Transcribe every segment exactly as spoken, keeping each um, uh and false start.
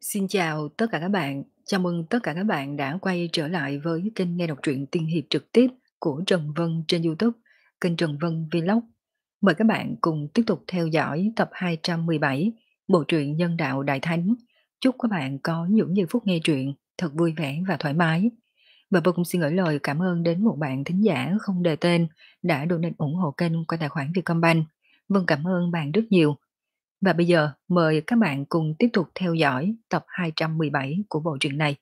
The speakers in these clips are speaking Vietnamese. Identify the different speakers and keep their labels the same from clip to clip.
Speaker 1: Xin chào tất cả các bạn, chào mừng tất cả các bạn đã quay trở lại với kênh nghe đọc truyện tiên hiệp trực tiếp của Trần Vân trên YouTube, kênh Trần Vân Vlog. Mời các bạn cùng tiếp tục theo dõi tập hai trăm mười bảy bộ truyện Nhân đạo Đại Thánh. Chúc các bạn có những giây phút nghe truyện thật vui vẻ và thoải mái. Và Vân cũng xin gửi lời cảm ơn đến một bạn thính giả không đề tên đã donate ủng hộ kênh qua tài khoản Vietcombank. Vân cảm ơn bạn rất nhiều. Và bây giờ mời các bạn cùng tiếp tục theo dõi tập hai trăm mười bảy của bộ truyện này.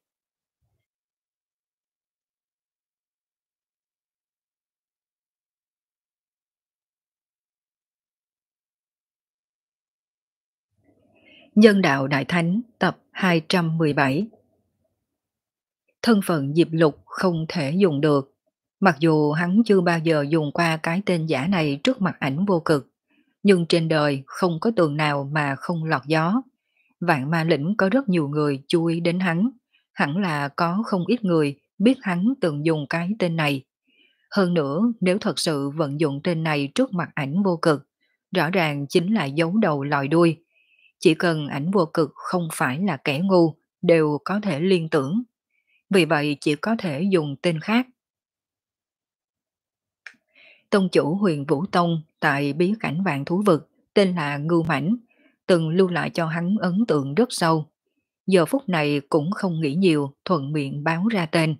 Speaker 1: Nhân đạo Đại Thánh tập hai trăm mười bảy. Thân phận Diệp Lục không thể dùng được. Mặc dù hắn chưa bao giờ dùng qua cái tên giả này trước mặt Ảnh Vô Cực, nhưng trên đời không có tường nào mà không lọt gió. Vạn Ma Lĩnh có rất nhiều người chú ý đến hắn, hẳn là có không ít người biết hắn từng dùng cái tên này. Hơn nữa, nếu thật sự vận dụng tên này trước mặt Ảnh Vô Cực, rõ ràng chính là giấu đầu lòi đuôi. Chỉ cần Ảnh Vô Cực không phải là kẻ ngu, đều có thể liên tưởng. Vì vậy chỉ có thể dùng tên khác. Tông chủ Huyền Vũ Tông tại bí cảnh Vạn Thú Vực tên là Ngưu Mãnh, từng lưu lại cho hắn ấn tượng rất sâu. Giờ phút này cũng không nghĩ nhiều, thuận miệng báo ra tên.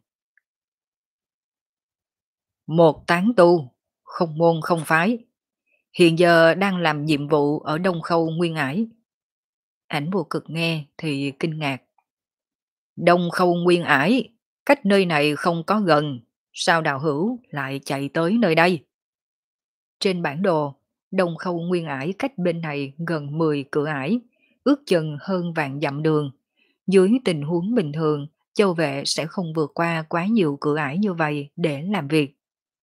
Speaker 1: Một tán tu, không môn không phái, hiện giờ đang làm nhiệm vụ ở Đông Khâu Nguyên Ải. Ảnh Vô Cực nghe thì kinh ngạc. Đông Khâu Nguyên Ải, cách nơi này không có gần, sao đạo hữu lại chạy tới nơi đây? Trên bản đồ, Đông Khâu Nguyên Ải cách bên này gần mười cửa ải, ước chừng hơn vạn dặm đường. Dưới tình huống bình thường, châu vệ sẽ không vượt qua quá nhiều cửa ải như vậy để làm việc.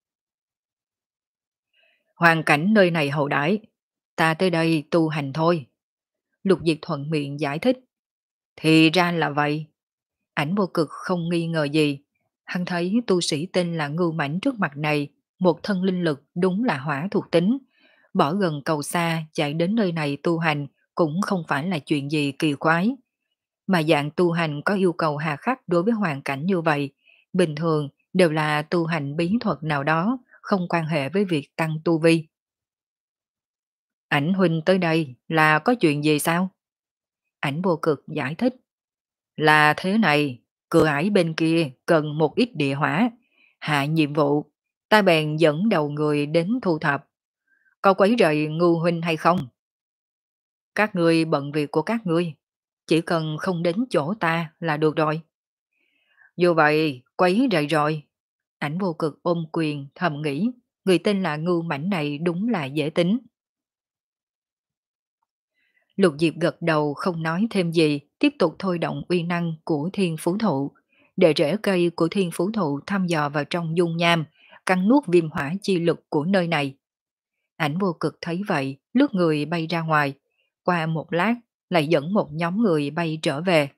Speaker 1: Hoàn cảnh nơi này hậu đãi, ta tới đây tu hành thôi. Lục Diệp thuận miệng giải thích. Thì ra là vậy. Ảnh Vô Cực không nghi ngờ gì. Hắn thấy tu sĩ tên là Ngưu Mãnh trước mặt này, một thân linh lực đúng là hỏa thuộc tính. Bỏ gần cầu xa chạy đến nơi này tu hành cũng không phải là chuyện gì kỳ quái. Mà dạng tu hành có yêu cầu hà khắc đối với hoàn cảnh như vậy, bình thường đều là tu hành bí thuật nào đó, không quan hệ với việc tăng tu vi. Ảnh huynh tới đây là có chuyện gì sao? Ảnh Vô Cực giải thích. Là thế này, cửa ải bên kia cần một ít địa hỏa. Hạ nhiệm vụ, ta bèn dẫn đầu người đến thu thập. Có quấy rầy Ngưu huynh hay không? Các ngươi bận việc của các ngươi, chỉ cần không đến chỗ ta là được rồi. Dù vậy, quấy rầy rồi. Ảnh Vô Cực ôm quyền thầm nghĩ, người tên là Ngưu Mãnh này đúng là dễ tính. Lục Diệp gật đầu không nói thêm gì, tiếp tục thôi động uy năng của thiên phú thụ. Để rễ cây của thiên phú thụ thăm dò vào trong dung nham, cắn nuốt viêm hỏa chi lực của nơi này. Ảnh Vô Cực thấy vậy, lướt người bay ra ngoài. Qua một lát, lại dẫn một nhóm người bay trở về.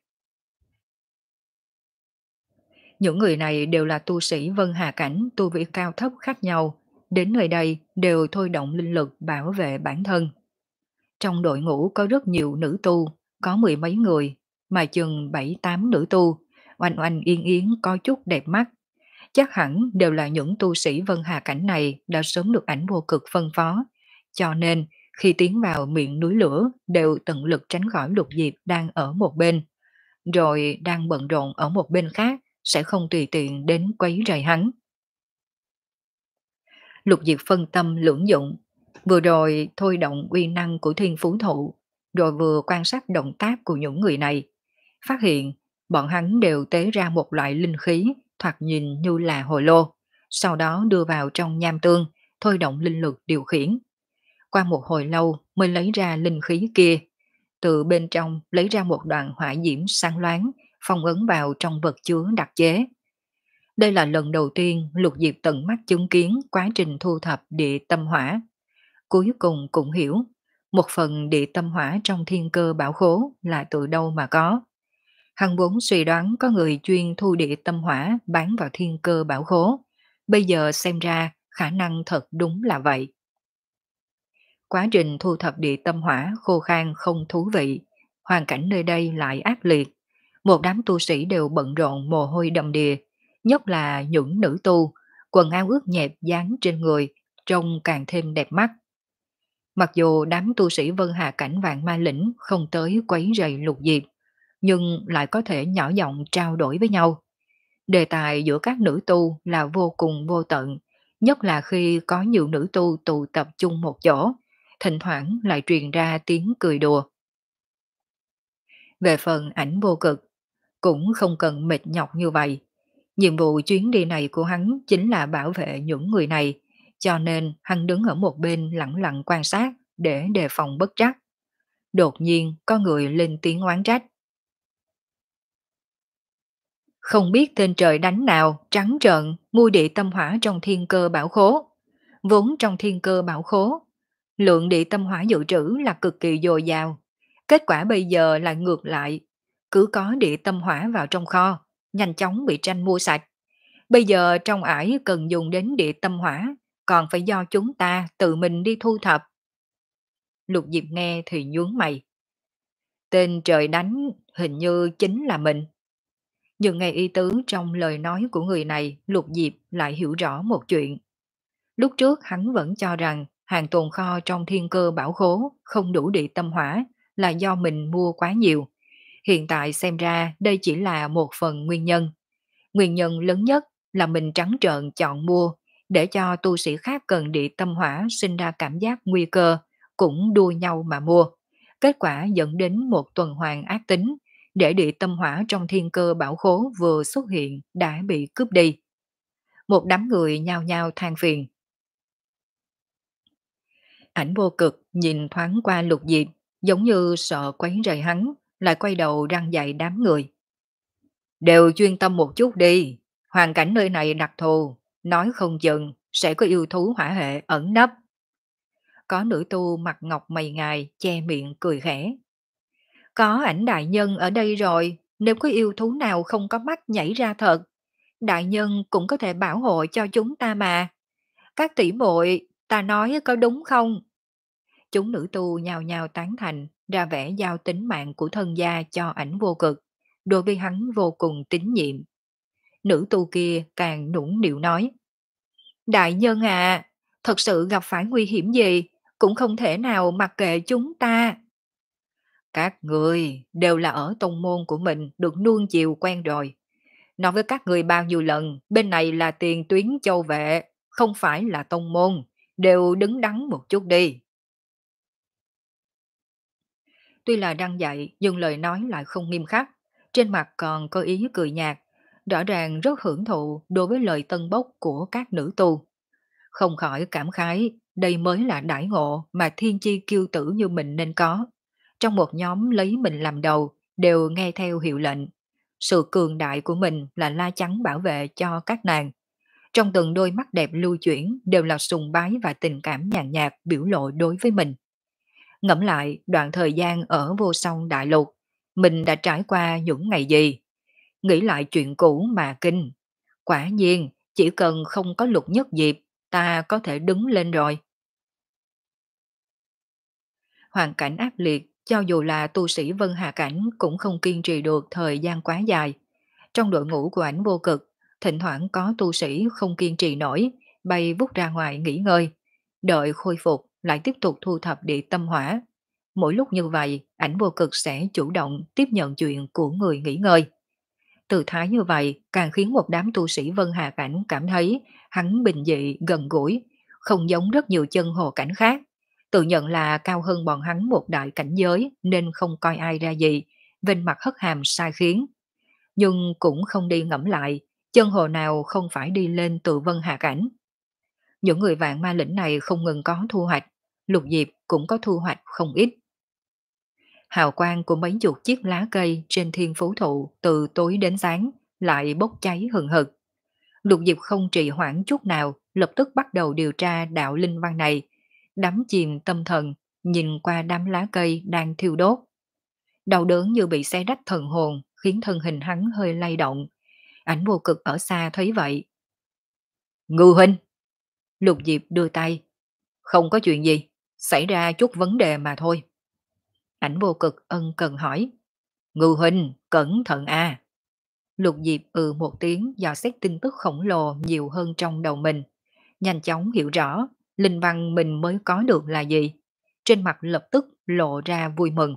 Speaker 1: Những người này đều là tu sĩ Vân Hà Cảnh, tu vi cao thấp khác nhau. Đến nơi đây đều thôi động linh lực bảo vệ bản thân. Trong đội ngũ có rất nhiều nữ tu, có mười mấy người, mà chừng bảy tám nữ tu, oanh oanh yên yến có chút đẹp mắt. Chắc hẳn đều là những tu sĩ Vân Hà Cảnh này đã sớm được Ảnh Vô Cực phân phó. Cho nên, khi tiến vào miệng núi lửa, đều tận lực tránh khỏi Lục Diệp đang ở một bên. Rồi đang bận rộn ở một bên khác, sẽ không tùy tiện đến quấy rầy hắn. Lục Diệp phân tâm lưỡng dụng, vừa rồi thôi động uy năng của thiên phú thụ, rồi vừa quan sát động tác của những người này. Phát hiện, bọn hắn đều tế ra một loại linh khí, thoạt nhìn như là hồ lô, sau đó đưa vào trong nham tương, thôi động linh lực điều khiển. Qua một hồi lâu mới lấy ra linh khí kia, từ bên trong lấy ra một đoạn hỏa diễm sáng loáng, phong ấn vào trong vật chứa đặc chế. Đây là lần đầu tiên Lục Diệp tận mắt chứng kiến quá trình thu thập địa tâm hỏa. Cuối cùng cũng hiểu, một phần địa tâm hỏa trong thiên cơ bảo khố là từ đâu mà có. Hắn vốn suy đoán có người chuyên thu địa tâm hỏa bán vào thiên cơ bảo khố. Bây giờ xem ra khả năng thật đúng là vậy. Quá trình thu thập địa tâm hỏa khô khan không thú vị. Hoàn cảnh nơi đây lại ác liệt. Một đám tu sĩ đều bận rộn mồ hôi đầm đìa, nhất là những nữ tu, quần áo ướt nhẹp dán trên người, trông càng thêm đẹp mắt. Mặc dù đám tu sĩ Vân Hà Cảnh Vạn Ma Lĩnh không tới quấy rầy Lục Diệp, nhưng lại có thể nhỏ giọng trao đổi với nhau. Đề tài giữa các nữ tu là vô cùng vô tận, nhất là khi có nhiều nữ tu tụ tập chung một chỗ, thỉnh thoảng lại truyền ra tiếng cười đùa. Về phần Ảnh Vô Cực, cũng không cần mệt nhọc như vậy. Nhiệm vụ chuyến đi này của hắn chính là bảo vệ những người này, cho nên hắn đứng ở một bên lặng lặng quan sát để đề phòng bất trắc. Đột nhiên có người lên tiếng oán trách. Không biết tên trời đánh nào, trắng trợn, mua địa tâm hỏa trong thiên cơ bảo khố. Vốn trong thiên cơ bảo khố, lượng địa tâm hỏa dự trữ là cực kỳ dồi dào. Kết quả bây giờ lại ngược lại, cứ có địa tâm hỏa vào trong kho, nhanh chóng bị tranh mua sạch. Bây giờ trong ải cần dùng đến địa tâm hỏa, còn phải do chúng ta tự mình đi thu thập. Lục Diệp nghe thì nhướng mày. Tên trời đánh hình như chính là mình. Nhưng nghe ý tứ trong lời nói của người này, Lục Diệp lại hiểu rõ một chuyện. Lúc trước hắn vẫn cho rằng hàng tồn kho trong thiên cơ bảo khố không đủ địa tâm hỏa là do mình mua quá nhiều. Hiện tại xem ra đây chỉ là một phần nguyên nhân. Nguyên nhân lớn nhất là mình trắng trợn chọn mua để cho tu sĩ khác cần địa tâm hỏa sinh ra cảm giác nguy cơ, cũng đua nhau mà mua. Kết quả dẫn đến một tuần hoàn ác tính, để địa tâm hỏa trong thiên cơ bảo khố vừa xuất hiện đã bị cướp đi. Một đám người nhao nhao than phiền. Ảnh Vô Cực nhìn thoáng qua Lục Diệp, giống như sợ quấy rầy hắn, lại quay đầu răn dạy đám người. Đều chuyên tâm một chút đi, hoàn cảnh nơi này đặc thù, nói không chừng sẽ có yêu thú hỏa hệ ẩn nấp. Có nữ tu mặt ngọc mày ngài che miệng cười khẽ. Có Ảnh đại nhân ở đây rồi, nếu có yêu thú nào không có mắt nhảy ra thật, đại nhân cũng có thể bảo hộ cho chúng ta mà. Các tỷ muội, ta nói có đúng không? Chúng nữ tu nhào nhào tán thành, ra vẻ giao tính mạng của thân gia cho Ảnh Vô Cực, đối với hắn vô cùng tín nhiệm. Nữ tu kia càng nũng nịu nói. Đại nhân à, thật sự gặp phải nguy hiểm gì, cũng không thể nào mặc kệ chúng ta. Các người đều là ở tông môn của mình được nuông chiều quen rồi. Nói với các người bao nhiêu lần, bên này là tiền tuyến châu vệ, không phải là tông môn, đều đứng đắn một chút đi. Tuy là đang dạy, nhưng lời nói lại không nghiêm khắc, trên mặt còn có ý cười nhạt, rõ ràng rất hưởng thụ đối với lời tân bốc của các nữ tu. Không khỏi cảm khái, đây mới là đãi ngộ mà thiên chi kiêu tử như mình nên có. Trong một nhóm lấy mình làm đầu, đều nghe theo hiệu lệnh. Sự cường đại của mình là la chắn bảo vệ cho các nàng. Trong từng đôi mắt đẹp lưu chuyển đều là sùng bái và tình cảm nhàn nhạt biểu lộ đối với mình. Ngẫm lại đoạn thời gian ở vô song đại lục, mình đã trải qua những ngày gì? Nghĩ lại chuyện cũ mà kinh. Quả nhiên, chỉ cần không có Lục Nhất Diệp, ta có thể đứng lên rồi. Hoàn cảnh ác liệt, cho dù là tu sĩ Vân Hà Cảnh cũng không kiên trì được thời gian quá dài. Trong đội ngũ của Ảnh Vô Cực, thỉnh thoảng có tu sĩ không kiên trì nổi, bay vút ra ngoài nghỉ ngơi. Đợi khôi phục, lại tiếp tục thu thập địa tâm hỏa. Mỗi lúc như vậy, Ảnh Vô Cực sẽ chủ động tiếp nhận chuyện của người nghỉ ngơi. Từ thái như vậy càng khiến một đám tu sĩ Vân Hà Cảnh cảm thấy hắn bình dị, gần gũi, không giống rất nhiều chân hồ cảnh khác. Tự nhận là cao hơn bọn hắn một đại cảnh giới nên không coi ai ra gì, vênh mặt hất hàm sai khiến. Nhưng cũng không đi ngẫm lại, chân hồ nào không phải đi lên từ Vân Hà Cảnh. Những người vạn ma lĩnh này không ngừng có thu hoạch, Lục Diệp cũng có thu hoạch không ít. Hào quang của mấy chục chiếc lá cây trên thiên phú thụ từ tối đến sáng lại bốc cháy hừng hực. Lục Diệp không trì hoãn chút nào, lập tức bắt đầu điều tra đạo linh văn này, đắm chìm tâm thần, nhìn qua đám lá cây đang thiêu đốt. Đau đớn như bị xé rách thần hồn, khiến thân hình hắn hơi lay động. Ảnh Vô Cực ở xa thấy vậy. Ngư huynh! Lục Diệp đưa tay. Không có chuyện gì, xảy ra chút vấn đề mà thôi. Ảnh vô cực ân cần hỏi. Ngư huynh, cẩn thận a. Lục Diệp ừ một tiếng dò xét tin tức khổng lồ nhiều hơn trong đầu mình. Nhanh chóng hiểu rõ, linh văn mình mới có được là gì. Trên mặt lập tức lộ ra vui mừng.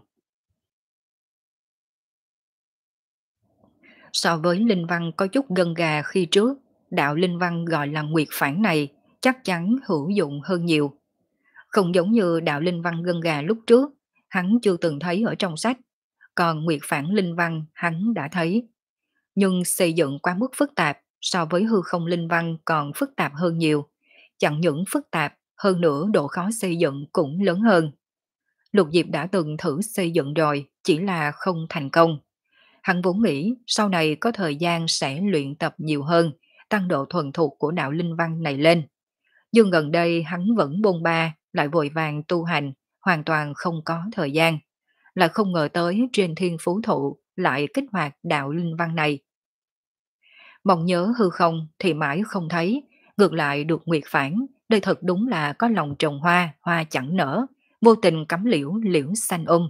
Speaker 1: So với linh văn có chút gân gà khi trước, đạo linh văn gọi là nguyệt phản này chắc chắn hữu dụng hơn nhiều. Không giống như đạo linh văn gân gà lúc trước, hắn chưa từng thấy ở trong sách, còn nguyệt phản linh văn hắn đã thấy. Nhưng xây dựng quá mức phức tạp, so với hư không linh văn còn phức tạp hơn nhiều. Chẳng những phức tạp, hơn nữa độ khó xây dựng cũng lớn hơn. Lục Diệp đã từng thử xây dựng rồi, chỉ là không thành công. Hắn vốn nghĩ sau này có thời gian sẽ luyện tập nhiều hơn, tăng độ thuần thục của đạo linh văn này lên. Nhưng gần đây hắn vẫn bôn ba, lại vội vàng tu hành, hoàn toàn không có thời gian. Lại không ngờ tới trên thiên phú thụ lại kích hoạt đạo linh văn này. Mong nhớ hư không thì mãi không thấy, ngược lại được nguyệt phản, đây thật đúng là có lòng trồng hoa, hoa chẳng nở, vô tình cắm liễu, liễu xanh um.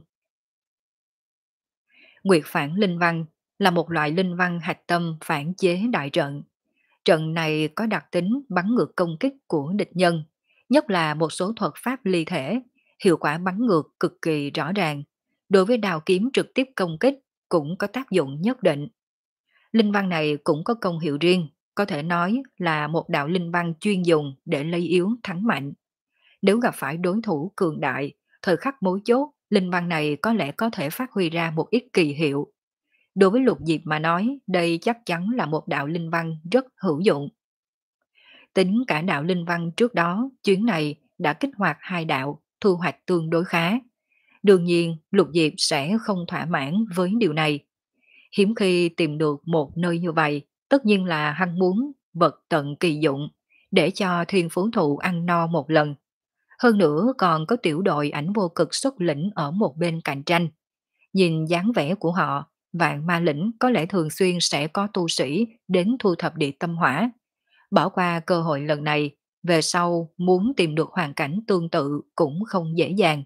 Speaker 1: Nguyệt phản linh văn là một loại linh văn hạch tâm phản chế đại trận. Trận này có đặc tính bắn ngược công kích của địch nhân, nhất là một số thuật pháp ly thể, hiệu quả bắn ngược cực kỳ rõ ràng. Đối với đào kiếm trực tiếp công kích cũng có tác dụng nhất định. Linh văn này cũng có công hiệu riêng, có thể nói là một đạo linh văn chuyên dùng để lấy yếu thắng mạnh. Nếu gặp phải đối thủ cường đại, thời khắc mấu chốt, linh văn này có lẽ có thể phát huy ra một ít kỳ hiệu. Đối với Lục Diệp mà nói, đây chắc chắn là một đạo linh văn rất hữu dụng. Tính cả đạo linh văn trước đó, chuyến này đã kích hoạt hai đạo, thu hoạch tương đối khá. Đương nhiên, Lục Diệp sẽ không thỏa mãn với điều này. Hiếm khi tìm được một nơi như vậy, tất nhiên là hắn muốn vật tận kỳ dụng, để cho thiên phú thụ ăn no một lần. Hơn nữa còn có tiểu đội ảnh vô cực xuất lĩnh ở một bên cạnh tranh. Nhìn dáng vẻ của họ, vạn ma lĩnh có lẽ thường xuyên sẽ có tu sĩ đến thu thập địa tâm hỏa. Bỏ qua cơ hội lần này, về sau muốn tìm được hoàn cảnh tương tự cũng không dễ dàng.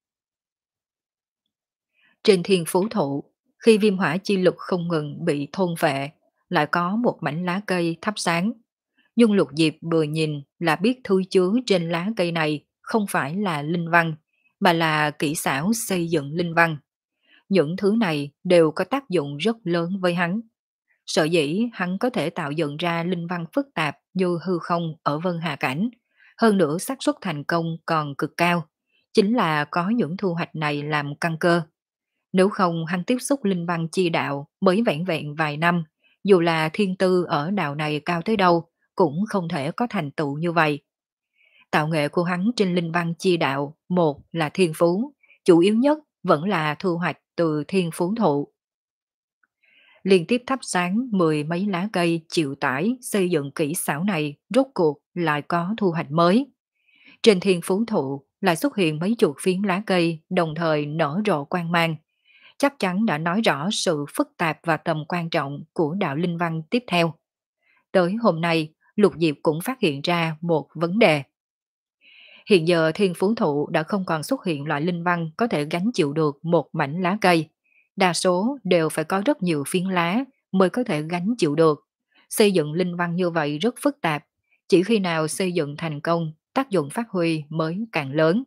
Speaker 1: Trên thiên phú thụ, khi viêm hỏa chi lực không ngừng bị thôn phệ, lại có một mảnh lá cây thắp sáng. Nhưng Lục Diệp vừa nhìn là biết thứ chứa trên lá cây này không phải là linh văn, mà là kỹ xảo xây dựng linh văn. Những thứ này đều có tác dụng rất lớn với hắn. Sở dĩ hắn có thể tạo dựng ra linh văn phức tạp như hư không ở Vân Hà Cảnh. Hơn nữa xác suất thành công còn cực cao. Chính là có những thu hoạch này làm căn cơ. Nếu không hắn tiếp xúc linh văn chi đạo mới vẹn vẹn vài năm, dù là thiên tư ở đạo này cao tới đâu, cũng không thể có thành tựu như vậy. Tạo nghệ của hắn trên linh văn chi đạo, một là thiên phú, chủ yếu nhất vẫn là thu hoạch từ thiên phú thụ. Liên tiếp thắp sáng mười mấy lá cây chịu tải xây dựng kỹ xảo này rốt cuộc lại có thu hoạch mới. Trên thiên phú thụ lại xuất hiện mấy chục phiến lá cây đồng thời nở rộ quang mang. Chắc chắn đã nói rõ sự phức tạp và tầm quan trọng của đạo linh văn tiếp theo. Tới hôm nay, Lục Diệp cũng phát hiện ra một vấn đề. Hiện giờ thiên phú thụ đã không còn xuất hiện loại linh văn có thể gánh chịu được một mảnh lá cây. Đa số đều phải có rất nhiều phiến lá mới có thể gánh chịu được. Xây dựng linh văn như vậy rất phức tạp. Chỉ khi nào xây dựng thành công, tác dụng phát huy mới càng lớn.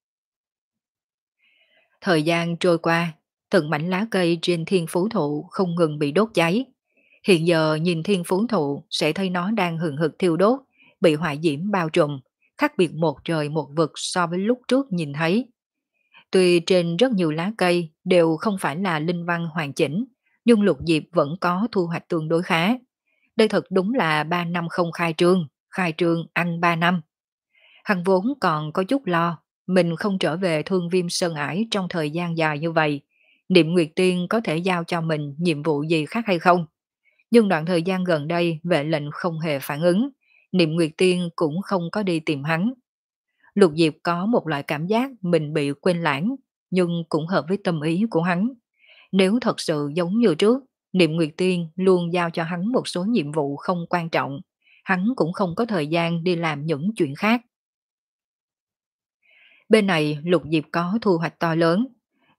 Speaker 1: Thời gian trôi qua, từng mảnh lá cây trên thiên phú thụ không ngừng bị đốt cháy. Hiện giờ nhìn thiên phú thụ sẽ thấy nó đang hừng hực thiêu đốt, bị hỏa diễm bao trùm, khác biệt một trời một vực so với lúc trước nhìn thấy. Tuy trên rất nhiều lá cây đều không phải là linh văn hoàn chỉnh, nhưng Lục Diệp vẫn có thu hoạch tương đối khá. Đây thật đúng là ba năm không khai trương, khai trương ăn ba năm. Hắn vốn còn có chút lo, mình không trở về Thương Viêm Sơn Ải trong thời gian dài như vậy. Niệm Nguyệt Tiên có thể giao cho mình nhiệm vụ gì khác hay không? Nhưng đoạn thời gian gần đây vệ lệnh không hề phản ứng, Niệm Nguyệt Tiên cũng không có đi tìm hắn. Lục Diệp có một loại cảm giác mình bị quên lãng, nhưng cũng hợp với tâm ý của hắn. Nếu thật sự giống như trước, Niệm Nguyệt Tiên luôn giao cho hắn một số nhiệm vụ không quan trọng, hắn cũng không có thời gian đi làm những chuyện khác. Bên này Lục Diệp có thu hoạch to lớn.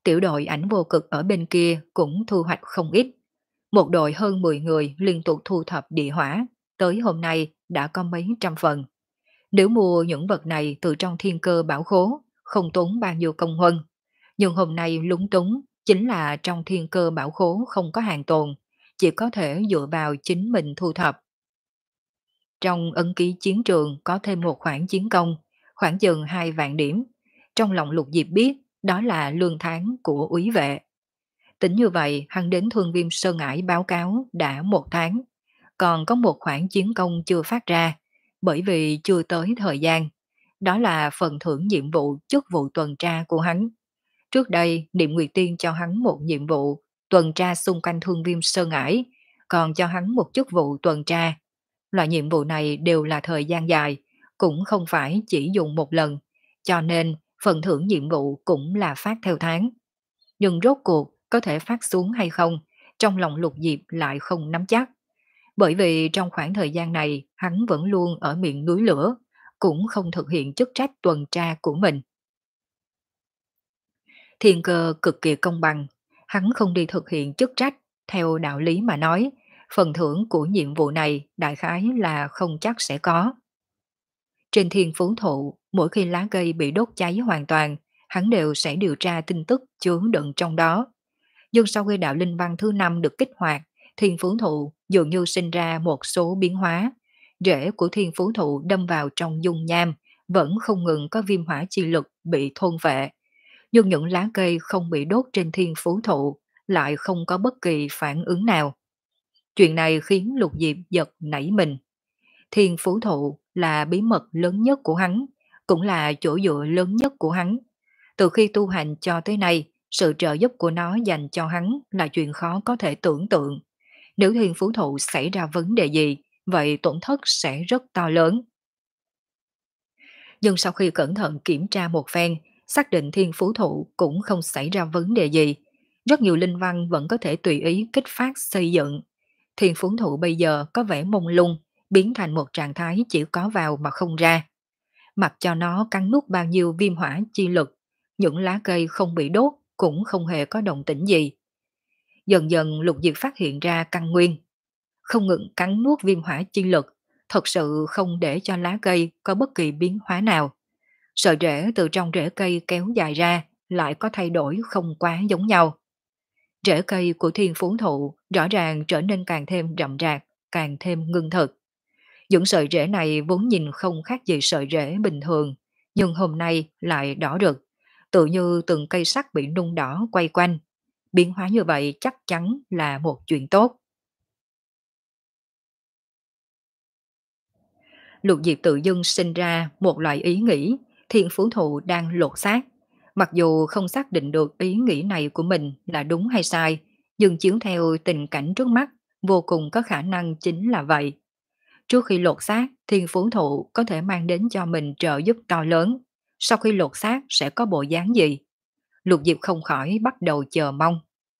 Speaker 1: Tiểu đội ảnh vô cực ở bên kia cũng thu hoạch không ít. Một đội hơn mười người liên tục thu thập địa hỏa, tới hôm nay đã có mấy trăm phần. Nếu mua những vật này từ trong thiên cơ bảo khố, không tốn bao nhiêu công huân. Nhưng hôm nay lúng túng chính là trong thiên cơ bảo khố không có hàng tồn, chỉ có thể dựa vào chính mình thu thập. Trong ấn ký chiến trường có thêm một khoản chiến công, khoảng chừng hai vạn điểm. Trong lòng Lục Diệp biết đó là lương tháng của úy vệ. Tính như vậy, hắn đến Thương Viêm Sơn Ải báo cáo đã một tháng, còn có một khoản chiến công chưa phát ra, bởi vì chưa tới thời gian. Đó là phần thưởng nhiệm vụ chức vụ tuần tra của hắn. Trước đây, Niệm Nguyệt Tiên cho hắn một nhiệm vụ tuần tra xung quanh Thương Viêm Sơn Ải, còn cho hắn một chức vụ tuần tra. Loại nhiệm vụ này đều là thời gian dài, cũng không phải chỉ dùng một lần, cho nên phần thưởng nhiệm vụ cũng là phát theo tháng. Nhưng rốt cuộc có thể phát xuống hay không, trong lòng Lục Diệp lại không nắm chắc. Bởi vì trong khoảng thời gian này, hắn vẫn luôn ở miệng núi lửa, cũng không thực hiện chức trách tuần tra của mình. Thiên cơ cực kỳ công bằng, hắn không đi thực hiện chức trách, theo đạo lý mà nói, phần thưởng của nhiệm vụ này đại khái là không chắc sẽ có. Trên thiên phú thụ, mỗi khi lá cây bị đốt cháy hoàn toàn, hắn đều sẽ điều tra tin tức chứa đựng trong đó. Nhưng sau khi đạo linh văn thứ năm được kích hoạt, thiên phú thụ dường như sinh ra một số biến hóa. Rễ của thiên phú thụ đâm vào trong dung nham, vẫn không ngừng có viêm hỏa chi lực bị thôn vệ. Nhưng những lá cây không bị đốt trên thiên phú thụ lại không có bất kỳ phản ứng nào. Chuyện này khiến Lục Diệp giật nảy mình. Thiên phú thụ là bí mật lớn nhất của hắn, cũng là chỗ dựa lớn nhất của hắn. Từ khi tu hành cho tới nay, sự trợ giúp của nó dành cho hắn là chuyện khó có thể tưởng tượng. Nếu thiên phú thụ xảy ra vấn đề gì, vậy tổn thất sẽ rất to lớn. Nhưng sau khi cẩn thận kiểm tra một phen, xác định thiên phú thụ cũng không xảy ra vấn đề gì. Rất nhiều linh văn vẫn có thể tùy ý kích phát xây dựng. Thiên phú thụ bây giờ có vẻ mông lung, biến thành một trạng thái chỉ có vào mà không ra. Mặc cho nó cắn nuốt bao nhiêu viêm hỏa chi lực, những lá cây không bị đốt cũng không hề có động tĩnh gì. Dần dần Lục Diệp phát hiện ra căn nguyên. Không ngừng cắn nuốt viêm hỏa chi lực, thật sự không để cho lá cây có bất kỳ biến hóa nào. Sợi rễ từ trong rễ cây kéo dài ra lại có thay đổi không quá giống nhau. Rễ cây của thiên phú thụ rõ ràng trở nên càng thêm rậm rạc, càng thêm ngưng thực. Những sợi rễ này vốn nhìn không khác gì sợi rễ bình thường, nhưng hôm nay lại đỏ rực, tự như từng cây sắt bị nung đỏ quay quanh. Biến hóa như vậy chắc chắn là một chuyện tốt. Lục Diệp tự dưng sinh ra một loại ý nghĩ, thiên phú thụ đang lột xác. Mặc dù không xác định được ý nghĩ này của mình là đúng hay sai, nhưng chiếu theo tình cảnh trước mắt, vô cùng có khả năng chính là vậy. Trước khi lột xác, thiên phú thụ có thể mang đến cho mình trợ giúp to lớn. Sau khi lột xác sẽ có bộ dáng gì? Lục Diệp không khỏi bắt đầu chờ mong.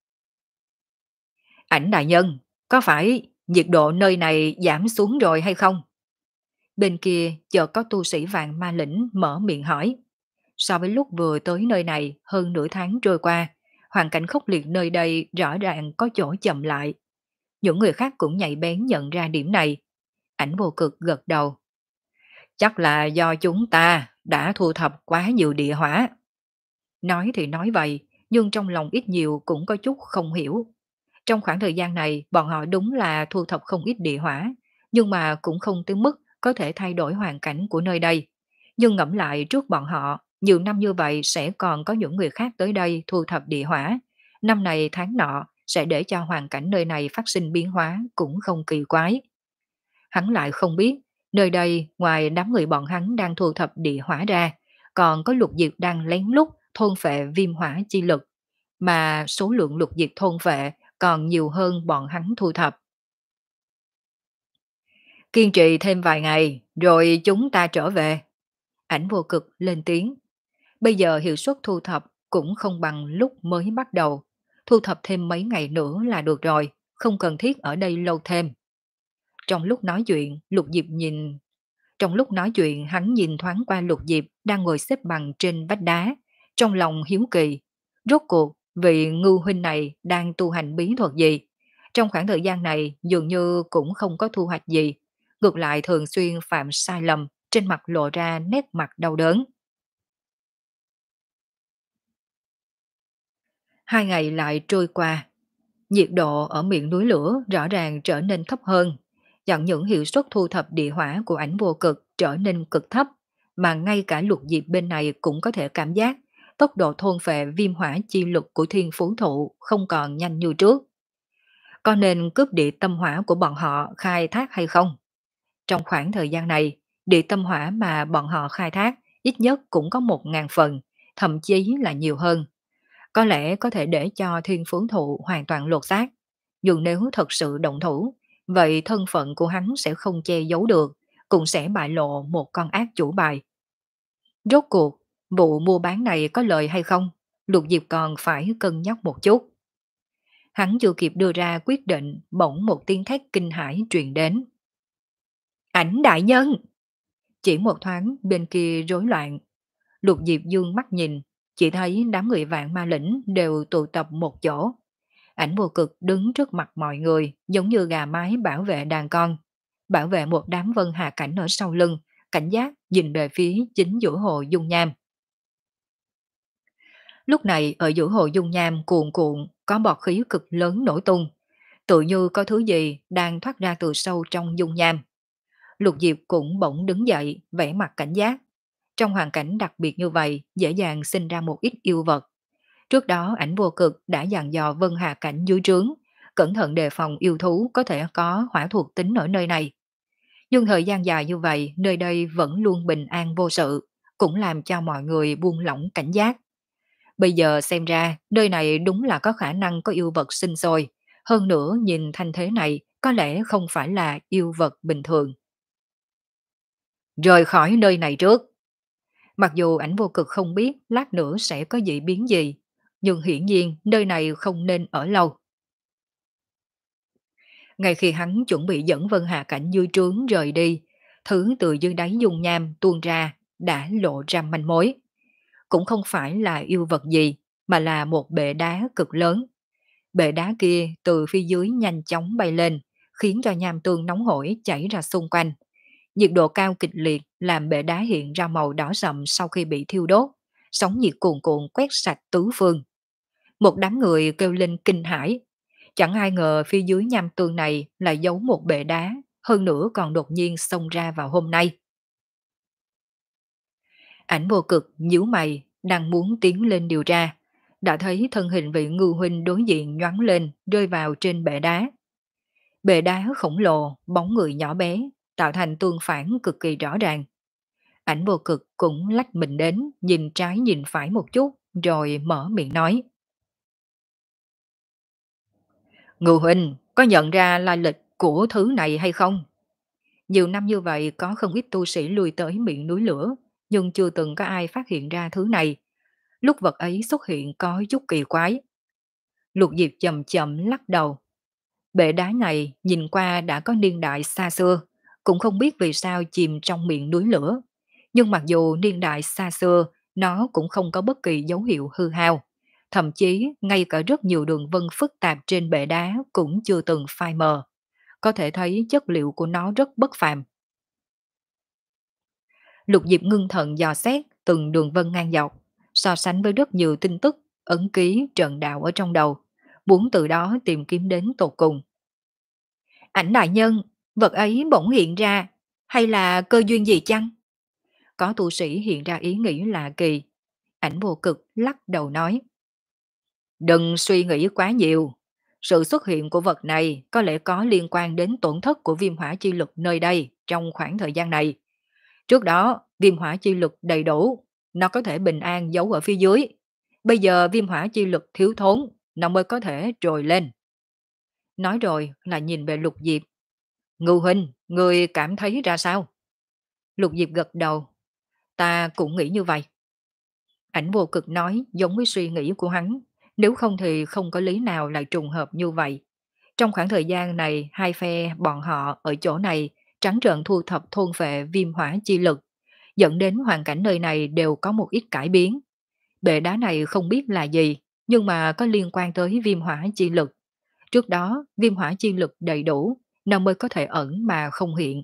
Speaker 1: Ảnh đại nhân, có phải nhiệt độ nơi này giảm xuống rồi hay không? Bên kia chợt có tu sĩ vàng ma lĩnh mở miệng hỏi. So với lúc vừa tới nơi này hơn nửa tháng trôi qua, hoàn cảnh khốc liệt nơi đây rõ ràng có chỗ chậm lại. Những người khác cũng nhạy bén nhận ra điểm này. Ảnh vô cực gật đầu. Chắc là do chúng ta đã thu thập quá nhiều địa hỏa. Nói thì nói vậy, nhưng trong lòng ít nhiều cũng có chút không hiểu. Trong khoảng thời gian này, bọn họ đúng là thu thập không ít địa hỏa, nhưng mà cũng không tới mức có thể thay đổi hoàn cảnh của nơi đây. Nhưng ngẫm lại trước bọn họ, nhiều năm như vậy sẽ còn có những người khác tới đây thu thập địa hỏa. Năm này tháng nọ sẽ để cho hoàn cảnh nơi này phát sinh biến hóa cũng không kỳ quái. Hắn lại không biết, nơi đây ngoài đám người bọn hắn đang thu thập địa hỏa ra, còn có lục diệt đang lén lút thôn phệ viêm hỏa chi lực, mà số lượng lục diệt thôn phệ còn nhiều hơn bọn hắn thu thập. Kiên trì thêm vài ngày, rồi chúng ta trở về. Ảnh vô cực lên tiếng. Bây giờ hiệu suất thu thập cũng không bằng lúc mới bắt đầu. Thu thập thêm mấy ngày nữa là được rồi, không cần thiết ở đây lâu thêm. Trong lúc nói chuyện, Lục Diệp nhìn... Trong lúc nói chuyện, hắn nhìn thoáng qua Lục Diệp đang ngồi xếp bằng trên vách đá, trong lòng hiếu kỳ. Rốt cuộc, vị ngưu huynh này đang tu hành bí thuật gì? Trong khoảng thời gian này dường như cũng không có thu hoạch gì, ngược lại thường xuyên phạm sai lầm, trên mặt lộ ra nét mặt đau đớn. Hai ngày lại trôi qua, nhiệt độ ở miệng núi lửa rõ ràng trở nên thấp hơn, chẳng những hiệu suất thu thập địa hỏa của ảnh vô cực trở nên cực thấp, mà ngay cả lục diệp bên này cũng có thể cảm giác tốc độ thôn phệ viêm hỏa chi lực của thiên phú thụ không còn nhanh như trước. Có nên cướp địa tâm hỏa của bọn họ khai thác hay không? Trong khoảng thời gian này, địa tâm hỏa mà bọn họ khai thác ít nhất cũng có một ngàn phần, thậm chí là nhiều hơn. Có lẽ có thể để cho thiên phú thụ hoàn toàn lột xác. Nhưng nếu thật sự động thủ, vậy thân phận của hắn sẽ không che giấu được, cũng sẽ bại lộ một con ác chủ bài. Rốt cuộc, vụ mua bán này có lợi hay không? Lục Diệp còn phải cân nhắc một chút. Hắn chưa kịp đưa ra quyết định, bỗng một tiếng thét kinh hãi truyền đến. Ảnh đại nhân! Chỉ một thoáng bên kia rối loạn. Lục Diệp dương mắt nhìn, chỉ thấy đám người vạn ma lĩnh đều tụ tập một chỗ. Ảnh vô cực đứng trước mặt mọi người giống như gà mái bảo vệ đàn con. Bảo vệ một đám vân hạ cảnh ở sau lưng, cảnh giác nhìn về phía chính giữa hồ dung nham. Lúc này ở giữa hồ dung nham cuồn cuộn có bọt khí cực lớn nổ tung. Tự như có thứ gì đang thoát ra từ sâu trong dung nham. Lục Diệp cũng bỗng đứng dậy, vẻ mặt cảnh giác. Trong hoàn cảnh đặc biệt như vậy, dễ dàng sinh ra một ít yêu vật. Trước đó ảnh vô cực đã dặn dò Vân Hà Cảnh dưới trướng, cẩn thận đề phòng yêu thú có thể có hỏa thuộc tính ở nơi này. Nhưng thời gian dài như vậy, nơi đây vẫn luôn bình an vô sự, cũng làm cho mọi người buông lỏng cảnh giác. Bây giờ xem ra, nơi này đúng là có khả năng có yêu vật sinh sôi. Hơn nữa nhìn thanh thế này, có lẽ không phải là yêu vật bình thường. Rời khỏi nơi này trước. Mặc dù ảnh vô cực không biết lát nữa sẽ có dị biến gì, nhưng hiển nhiên nơi này không nên ở lâu. Ngay khi hắn chuẩn bị dẫn Vân Hà Cảnh dưới trướng rời đi, thứ từ dưới đáy dung nham tuôn ra đã lộ ra manh mối. Cũng không phải là yêu vật gì, mà là một bệ đá cực lớn. Bệ đá kia từ phía dưới nhanh chóng bay lên, khiến cho nham tương nóng hổi chảy ra xung quanh. Nhiệt độ cao kịch liệt làm bệ đá hiện ra màu đỏ sậm sau khi bị thiêu đốt, sóng nhiệt cuồn cuộn quét sạch tứ phương. Một đám người kêu lên kinh hãi, chẳng ai ngờ phía dưới nham tương này là giấu một bệ đá, hơn nữa còn đột nhiên xông ra vào hôm nay. Ảnh vô cực nhíu mày, đang muốn tiến lên điều tra, đã thấy thân hình vị ngư huynh đối diện nhoáng lên, rơi vào trên bệ đá. Bệ đá khổng lồ, bóng người nhỏ bé, tạo thành tương phản cực kỳ rõ ràng. Ảnh vô cực cũng lách mình đến, nhìn trái nhìn phải một chút, rồi mở miệng nói. Ngư huynh, có nhận ra lai lịch của thứ này hay không? Nhiều năm như vậy có không ít tu sĩ lui tới miệng núi lửa, nhưng chưa từng có ai phát hiện ra thứ này. Lúc vật ấy xuất hiện có chút kỳ quái. Lục Diệp chậm chậm lắc đầu. Bệ đá này nhìn qua đã có niên đại xa xưa, cũng không biết vì sao chìm trong miệng núi lửa. Nhưng mặc dù niên đại xa xưa, nó cũng không có bất kỳ dấu hiệu hư hao. Thậm chí ngay cả rất nhiều đường vân phức tạp trên bệ đá cũng chưa từng phai mờ. Có thể thấy chất liệu của nó rất bất phàm. Lục Diệp ngưng thần dò xét từng đường vân ngang dọc, so sánh với rất nhiều tin tức, ấn ký, trận đạo ở trong đầu, muốn từ đó tìm kiếm đến tột cùng. Ảnh đại nhân, vật ấy bỗng hiện ra, hay là cơ duyên gì chăng? Có tu sĩ hiện ra ý nghĩ lạ kỳ. Ảnh vô cực lắc đầu nói. Đừng suy nghĩ quá nhiều. Sự xuất hiện của vật này có lẽ có liên quan đến tổn thất của viêm hỏa chi lực nơi đây trong khoảng thời gian này. Trước đó, viêm hỏa chi lực đầy đủ, nó có thể bình an giấu ở phía dưới. Bây giờ viêm hỏa chi lực thiếu thốn, nó mới có thể trồi lên. Nói rồi là nhìn về Lục Diệp. Ngư huynh, người cảm thấy ra sao? Lục Diệp gật đầu. Ta cũng nghĩ như vậy. Ảnh vô cực nói giống với suy nghĩ của hắn. Nếu không thì không có lý nào lại trùng hợp như vậy. Trong khoảng thời gian này, hai phe bọn họ ở chỗ này trắng trợn thu thập thôn phệ viêm hỏa chi lực, dẫn đến hoàn cảnh nơi này đều có một ít cải biến. Bệ đá này không biết là gì, nhưng mà có liên quan tới viêm hỏa chi lực. Trước đó, viêm hỏa chi lực đầy đủ, nó mới có thể ẩn mà không hiện.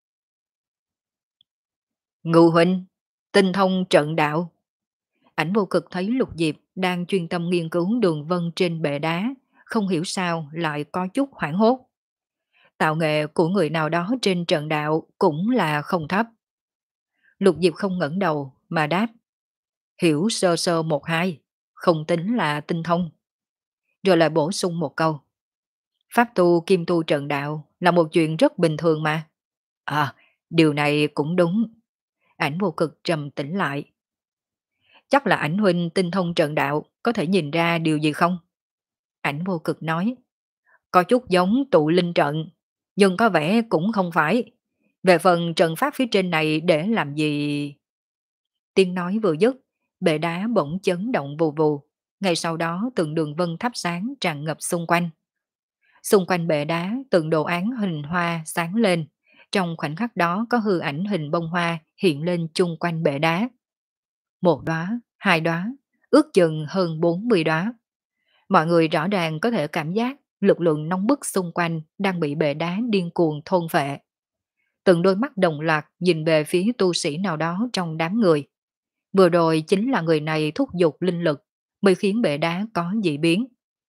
Speaker 1: Ngưu huynh, tinh thông trận đạo. Ảnh vô cực thấy Lục Diệp đang chuyên tâm nghiên cứu đường vân trên bệ đá, không hiểu sao lại có chút hoảng hốt. Tạo nghệ của người nào đó trên trận đạo cũng là không thấp. Lục Diệp không ngẩng đầu mà đáp, hiểu sơ sơ một hai, không tính là tinh thông. Rồi lại bổ sung một câu, pháp tu kim tu trận đạo là một chuyện rất bình thường mà. À, điều này cũng đúng. Ảnh vô cực trầm tĩnh lại. Chắc là ảnh huynh tinh thông trận đạo, có thể nhìn ra điều gì không? Ảnh vô cực nói, có chút giống tụ linh trận, nhưng có vẻ cũng không phải. Về phần trận pháp phía trên này để làm gì? Tiếng nói vừa dứt, bệ đá bỗng chấn động vù vù. Ngay sau đó từng đường vân thắp sáng tràn ngập xung quanh. Xung quanh bệ đá từng đồ án hình hoa sáng lên. Trong khoảnh khắc đó có hư ảnh hình bông hoa hiện lên chung quanh bệ đá. Một đóa, hai đóa, ước chừng hơn bốn mươi đóa. Mọi người rõ ràng có thể cảm giác lực lượng nóng bức xung quanh đang bị bệ đá điên cuồng thôn phệ. Từng đôi mắt đồng loạt nhìn về phía tu sĩ nào đó trong đám người. Vừa rồi chính là người này thúc giục linh lực mới khiến bệ đá có dị biến.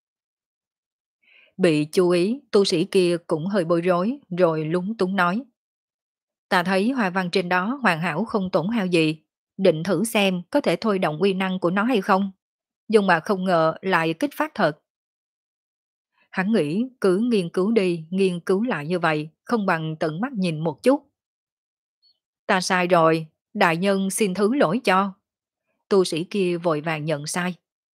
Speaker 1: Bị chú ý, tu sĩ kia cũng hơi bối rối rồi lúng túng nói. Ta thấy hoa văn trên đó hoàn hảo không tổn hao gì, định thử xem có thể thôi động uy năng của nó hay không. Nhưng mà không ngờ lại kích phát thật. Hắn nghĩ cứ nghiên cứu đi, nghiên cứu lại như vậy, không bằng tận mắt nhìn một chút. Ta sai rồi, đại nhân xin thứ lỗi cho. Tu sĩ kia vội vàng nhận sai.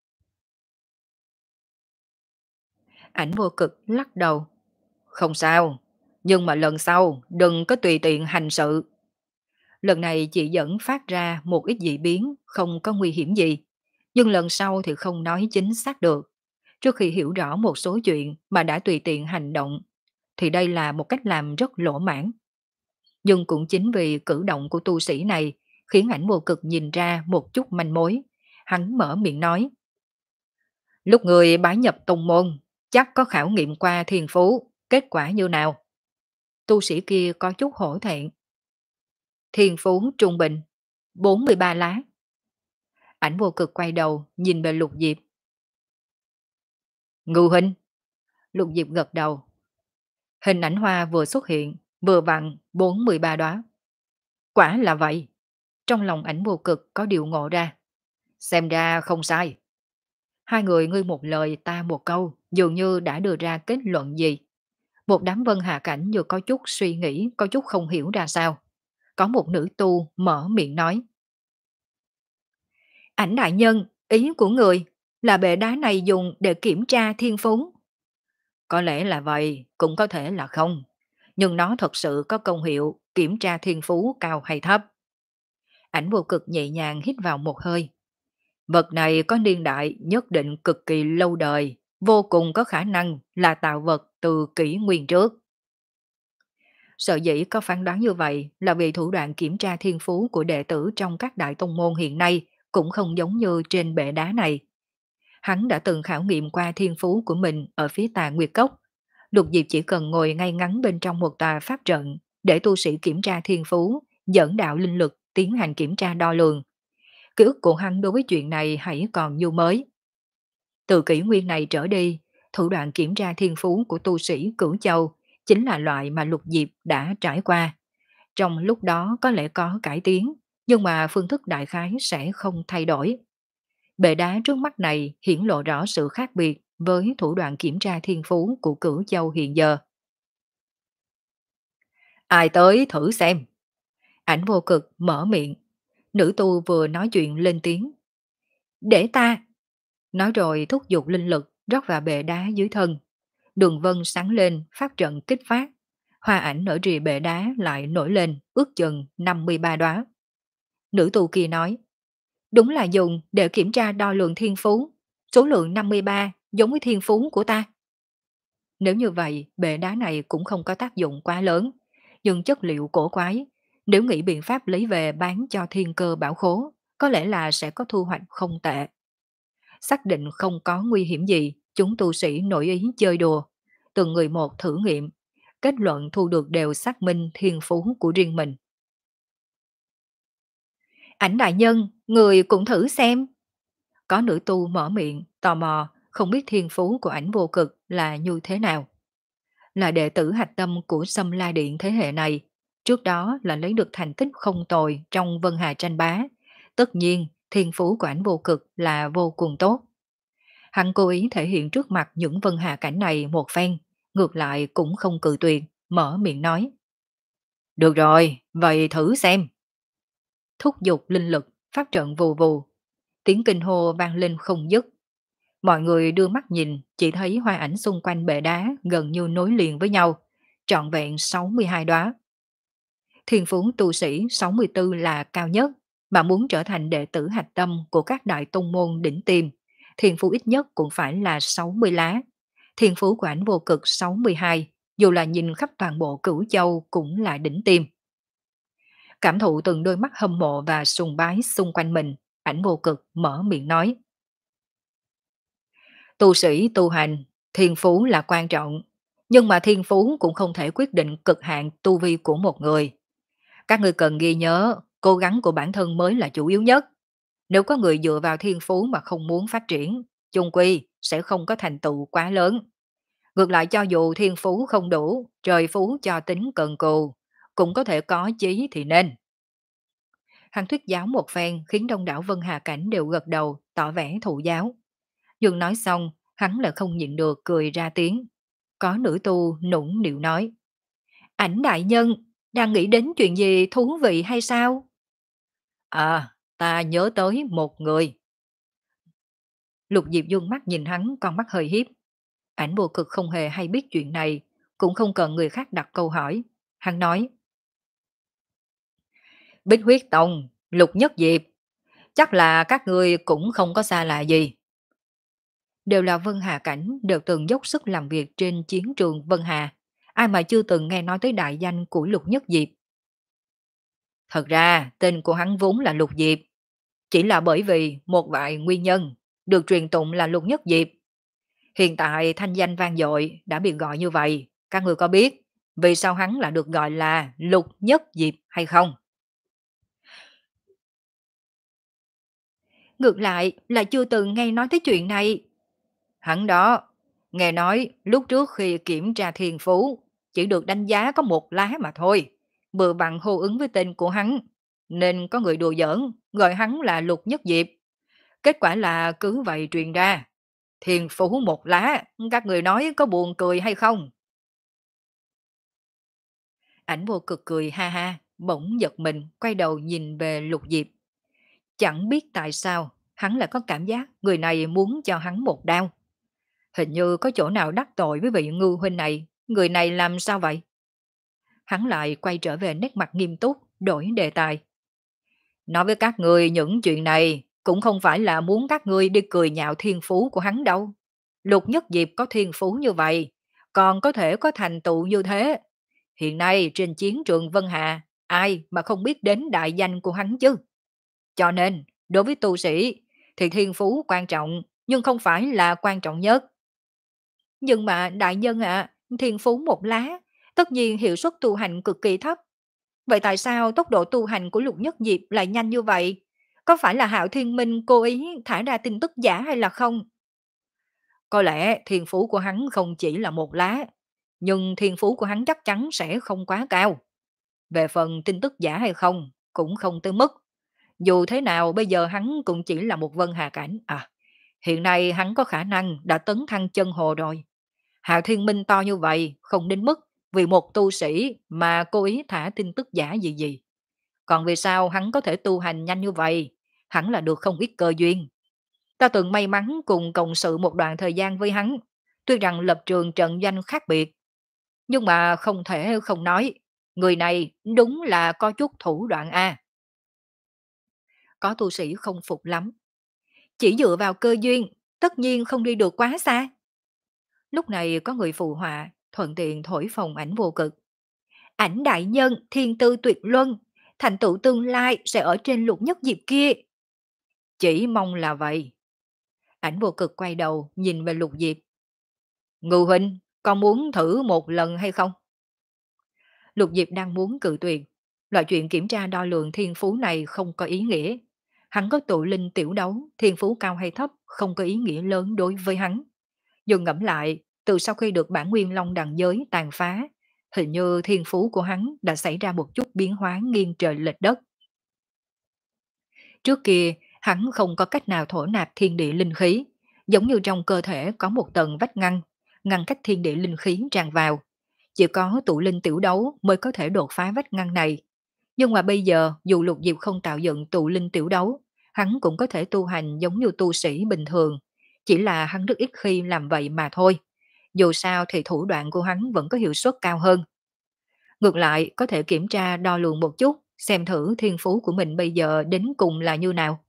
Speaker 1: Ảnh vô cực lắc đầu. Không sao, nhưng mà lần sau đừng có tùy tiện hành sự. Lần này chỉ dẫn phát ra một ít dị biến, không có nguy hiểm gì. Nhưng lần sau thì không nói chính xác được. Trước khi hiểu rõ một số chuyện mà đã tùy tiện hành động, thì đây là một cách làm rất lỗ mãn. Nhưng cũng chính vì cử động của tu sĩ này khiến ảnh vô cực nhìn ra một chút manh mối. Hắn mở miệng nói. Lúc người bái nhập tông môn, chắc có khảo nghiệm qua thiền phú, kết quả như nào? Tu sĩ kia có chút hổ thẹn. Thiền phú trung bình, bốn mươi ba lá. Ảnh vô cực quay đầu, nhìn về Lục Diệp. Ngưu huynh. Lục Diệp gật đầu. Hình ảnh hoa vừa xuất hiện, vừa vặn bốn mươi ba đóa. Quả là vậy. Trong lòng ảnh vô cực có điều ngộ ra. Xem ra không sai. Hai người ngươi một lời ta một câu, dường như đã đưa ra kết luận gì. Một đám vân hạ cảnh vừa có chút suy nghĩ, có chút không hiểu ra sao. Có một nữ tu mở miệng nói. Ảnh đại nhân, ý của người là bệ đá này dùng để kiểm tra thiên phú. Có lẽ là vậy, cũng có thể là không. Nhưng nó thật sự có công hiệu kiểm tra thiên phú cao hay thấp. Ảnh vô cực nhẹ nhàng hít vào một hơi. Vật này có niên đại nhất định cực kỳ lâu đời, vô cùng có khả năng là tạo vật từ kỷ nguyên trước. Sở dĩ có phán đoán như vậy là vì thủ đoạn kiểm tra thiên phú của đệ tử trong các đại tông môn hiện nay cũng không giống như trên bệ đá này. Hắn đã từng khảo nghiệm qua thiên phú của mình ở phía tà Nguyệt Cốc. Lục Diệp chỉ cần ngồi ngay ngắn bên trong một tòa pháp trận để tu sĩ kiểm tra thiên phú, dẫn đạo linh lực tiến hành kiểm tra đo lường. Ký ức của hắn đối với chuyện này hãy còn như mới. Từ kỷ nguyên này trở đi, thủ đoạn kiểm tra thiên phú của tu sĩ Cửu Châu chính là loại mà Lục Diệp đã trải qua. Trong lúc đó có lẽ có cải tiến, nhưng mà phương thức đại khái sẽ không thay đổi. Bệ đá trước mắt này hiển lộ rõ sự khác biệt với thủ đoạn kiểm tra thiên phú của Cửu Châu hiện giờ. Ai tới thử xem. Ảnh vô cực mở miệng. Nữ tu vừa nói chuyện lên tiếng. Để ta. Nói rồi thúc giục linh lực rót vào bệ đá dưới thân. Đường vân sáng lên, pháp trận kích phát. Hoa ảnh ở rìa bệ đá lại nổi lên, ước chừng năm mươi ba đóa. Nữ tu kia nói. Đúng là dùng để kiểm tra đo lường thiên phú. Số lượng năm mươi ba giống với thiên phú của ta. Nếu như vậy, bệ đá này cũng không có tác dụng quá lớn. Nhưng chất liệu cổ quái, nếu nghĩ biện pháp lấy về bán cho thiên cơ bảo khố, có lẽ là sẽ có thu hoạch không tệ. Xác định không có nguy hiểm gì, chúng tu sĩ nổi ý chơi đùa. Từng người một thử nghiệm, kết luận thu được đều xác minh thiên phú của riêng mình. Ảnh đại nhân, người cũng thử xem. Có nữ tu mở miệng, tò mò, không biết thiên phú của ảnh vô cực là như thế nào. Là đệ tử hạch tâm của Sâm La Điện thế hệ này, trước đó là lấy được thành tích không tồi trong Vân Hà tranh bá. Tất nhiên, thiên phú của ảnh vô cực là vô cùng tốt. Hắn cố ý thể hiện trước mặt những Vân Hà cảnh này một phen, ngược lại cũng không cự tuyệt, mở miệng nói. Được rồi, vậy thử xem. Thúc giục linh lực, pháp trận vù vù. Tiếng kinh hô vang lên không dứt. Mọi người đưa mắt nhìn, chỉ thấy hoa ảnh xung quanh bệ đá gần như nối liền với nhau, trọn vẹn sáu mươi hai đóa. Thiên phú tu sĩ sáu mươi tư là cao nhất, mà muốn trở thành đệ tử hạch tâm của các đại tông môn đỉnh tiêm, thiên phú ít nhất cũng phải là sáu mươi lá. Thiên phú của ảnh vô cực sáu mươi hai, dù là nhìn khắp toàn bộ Cửu Châu cũng là đỉnh tiêm. Cảm thụ từng đôi mắt hâm mộ và sùng bái xung quanh mình, ảnh vô cực mở miệng nói. Tu sĩ tu hành, thiên phú là quan trọng, nhưng mà thiên phú cũng không thể quyết định cực hạn tu vi của một người. Các người cần ghi nhớ, cố gắng của bản thân mới là chủ yếu nhất. Nếu có người dựa vào thiên phú mà không muốn phát triển, chung quy sẽ không có thành tựu quá lớn. Ngược lại cho dù thiên phú không đủ, trời phú cho tính cần cù, cũng có thể có chí thì nên. Hắn thuyết giáo một phen khiến đông đảo Vân Hà Cảnh đều gật đầu, tỏ vẻ thụ giáo. Nhưng nói xong, hắn là không nhịn được cười ra tiếng. Có nữ tu nũng nịu nói. Ảnh đại nhân, đang nghĩ đến chuyện gì thú vị hay sao? À, ta nhớ tới một người. Lục Diệp dương mắt nhìn hắn, con mắt hơi hiếp. Ảnh vô cực không hề hay biết chuyện này, cũng không cần người khác đặt câu hỏi. Hắn nói. Bích huyết tông, Lục Nhất Diệp, chắc là các người cũng không có xa lạ gì. Đều là Vân Hà Cảnh, đều từng dốc sức làm việc trên chiến trường Vân Hà. Ai mà chưa từng nghe nói tới đại danh của Lục Nhất Diệp. Thật ra, tên của hắn vốn là Lục Diệp. Chỉ là bởi vì một vài nguyên nhân, được truyền tụng là Lục Nhất Diệp. Hiện tại thanh danh vang dội đã bị gọi như vậy. Các người có biết vì sao hắn lại được gọi là Lục Nhất Diệp hay không? Ngược lại là chưa từng nghe nói tới chuyện này. Hắn đó, nghe nói lúc trước khi kiểm tra thiên phú, chỉ được đánh giá có một lá mà thôi, vừa bằng hô ứng với tên của hắn, nên có người đùa giỡn, gọi hắn là Lục Nhất Diệp. Kết quả là cứ vậy truyền ra. Thiên phú một lá, các người nói có buồn cười hay không? Ảnh vô cực cười ha ha, bỗng giật mình, quay đầu nhìn về Lục Diệp. Chẳng biết tại sao, hắn lại có cảm giác người này muốn cho hắn một đao. Hình như có chỗ nào đắc tội với vị ngư huynh này, người này làm sao vậy? Hắn lại quay trở về nét mặt nghiêm túc, đổi đề tài. Nói với các người những chuyện này, cũng không phải là muốn các ngươi đi cười nhạo thiên phú của hắn đâu. Lục Nhất Diệp có thiên phú như vậy, còn có thể có thành tựu như thế. Hiện nay trên chiến trường Vân Hà, ai mà không biết đến đại danh của hắn chứ? Cho nên, đối với tu sĩ, thì thiên phú quan trọng, nhưng không phải là quan trọng nhất. Nhưng mà đại nhân ạ, thiên phú một lá, tất nhiên hiệu suất tu hành cực kỳ thấp. Vậy tại sao tốc độ tu hành của Lục Nhất Diệp lại nhanh như vậy? Có phải là Hạo Thiên Minh cố ý thả ra tin tức giả hay là không? Có lẽ thiên phú của hắn không chỉ là một lá, nhưng thiên phú của hắn chắc chắn sẽ không quá cao. Về phần tin tức giả hay không, cũng không tới mức. Dù thế nào bây giờ hắn cũng chỉ là một Vân Hà Cảnh. À, hiện nay hắn có khả năng đã tấn thăng chân hồ rồi. Hạo Thiên Minh to như vậy, không đến mức vì một tu sĩ mà cố ý thả tin tức giả gì gì. Còn vì sao hắn có thể tu hành nhanh như vậy? Hẳn là được không ít cơ duyên. Ta từng may mắn cùng cộng sự một đoạn thời gian với hắn. Tuy rằng lập trường trận danh khác biệt, nhưng mà không thể không nói. Người này đúng là có chút thủ đoạn A. Có tu sĩ không phục lắm. Chỉ dựa vào cơ duyên, tất nhiên không đi được quá xa. Lúc này có người phụ họa, thuận tiện thổi phồng ảnh vô cực. Ảnh đại nhân, thiên tư tuyệt luân, thành tựu tương lai sẽ ở trên Lục Nhất Diệp kia. Chỉ mong là vậy. Ảnh vô cực quay đầu nhìn về Lục Diệp. Ngưu huynh, con muốn thử một lần hay không? Lục Diệp đang muốn cự tuyệt. Loại chuyện kiểm tra đo lường thiên phú này không có ý nghĩa. Hắn có tụ linh tiểu đấu, thiên phú cao hay thấp không có ý nghĩa lớn đối với hắn. Dừng ngẫm lại, từ sau khi được bản nguyên long đằng giới tàn phá, hình như thiên phú của hắn đã xảy ra một chút biến hóa nghiêng trời lệch đất. Trước kia, hắn không có cách nào thổ nạp thiên địa linh khí, giống như trong cơ thể có một tầng vách ngăn, ngăn cách thiên địa linh khí tràn vào. Chỉ có tụ linh tiểu đấu mới có thể đột phá vách ngăn này. Nhưng mà bây giờ, dù Lục Diệp không tạo dựng tụ linh tiểu đấu, hắn cũng có thể tu hành giống như tu sĩ bình thường. Chỉ là hắn rất ít khi làm vậy mà thôi. Dù sao thì thủ đoạn của hắn vẫn có hiệu suất cao hơn. Ngược lại, có thể kiểm tra đo lường một chút, xem thử thiên phú của mình bây giờ đến cùng là như nào.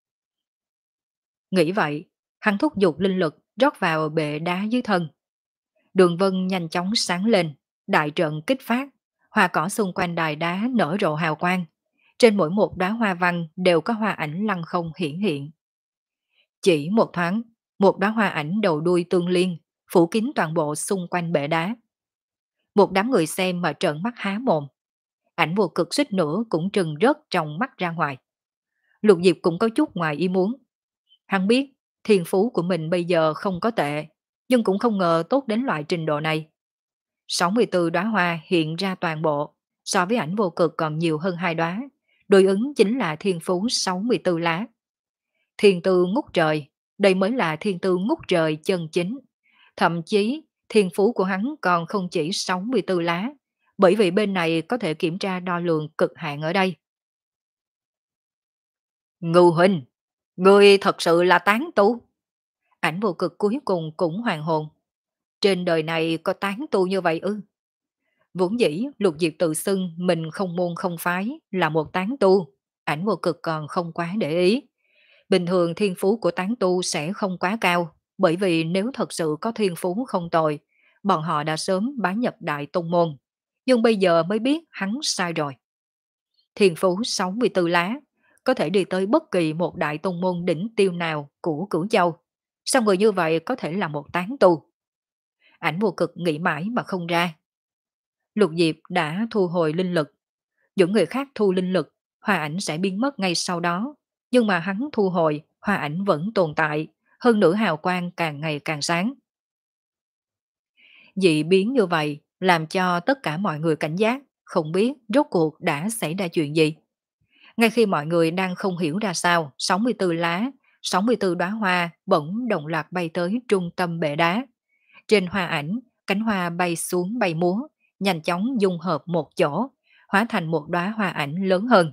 Speaker 1: Nghĩ vậy, hắn thúc giục linh lực rót vào bệ đá dưới thân. Đường vân nhanh chóng sáng lên, đại trận kích phát, hoa cỏ xung quanh đài đá nở rộ hào quang. Trên mỗi một đóa hoa văn đều có hoa ảnh lăng không hiển hiện. Chỉ một thoáng, một đóa hoa ảnh đầu đuôi tương liên, phủ kín toàn bộ xung quanh bệ đá. Một đám người xem mà trợn mắt há mồm. Ảnh vô cực suýt nữa cũng trừng rớt trong mắt ra ngoài. Lục Diệp cũng có chút ngoài ý muốn. Hắn biết thiên phú của mình bây giờ không có tệ, nhưng cũng không ngờ tốt đến loại trình độ này. sáu mươi tư đóa hoa hiện ra toàn bộ, so với ảnh vô cực còn nhiều hơn hai đóa, đối ứng chính là thiên phú sáu mươi tư lá. Thiên tư ngút trời, đây mới là thiên tư ngút trời chân chính. Thậm chí, thiên phú của hắn còn không chỉ sáu mươi tư lá, bởi vì bên này có thể kiểm tra đo lường cực hạn ở đây. Ngưu huynh, ngươi thật sự là tán tu. Ảnh vô cực cuối cùng cũng hoàn hồn. Trên đời này có tán tu như vậy ư? Vốn dĩ Lục Diệp tự xưng mình không môn không phái là một tán tu, ảnh vô cực còn không quá để ý. Bình thường thiên phú của tán tu sẽ không quá cao, bởi vì nếu thật sự có thiên phú không tồi, bọn họ đã sớm bái nhập đại tông môn. Nhưng bây giờ mới biết hắn sai rồi. Thiên phú sáu mươi tư lá, có thể đi tới bất kỳ một đại tông môn đỉnh tiêu nào của Cửu Châu. Sao người như vậy có thể là một tán tu? Ảnh vô cực nghĩ mãi mà không ra. Lục Diệp đã thu hồi linh lực. Những người khác thu linh lực, hoa ảnh sẽ biến mất ngay sau đó. Nhưng mà hắn thu hồi, hoa ảnh vẫn tồn tại, hơn nữa hào quang càng ngày càng sáng. Dị biến như vậy làm cho tất cả mọi người cảnh giác, không biết rốt cuộc đã xảy ra chuyện gì. Ngay khi mọi người đang không hiểu ra sao, sáu mươi tư lá, sáu mươi tư đóa hoa bỗng đồng loạt bay tới trung tâm bệ đá. Trên hoa ảnh, cánh hoa bay xuống bay múa, nhanh chóng dung hợp một chỗ, hóa thành một đóa hoa ảnh lớn hơn.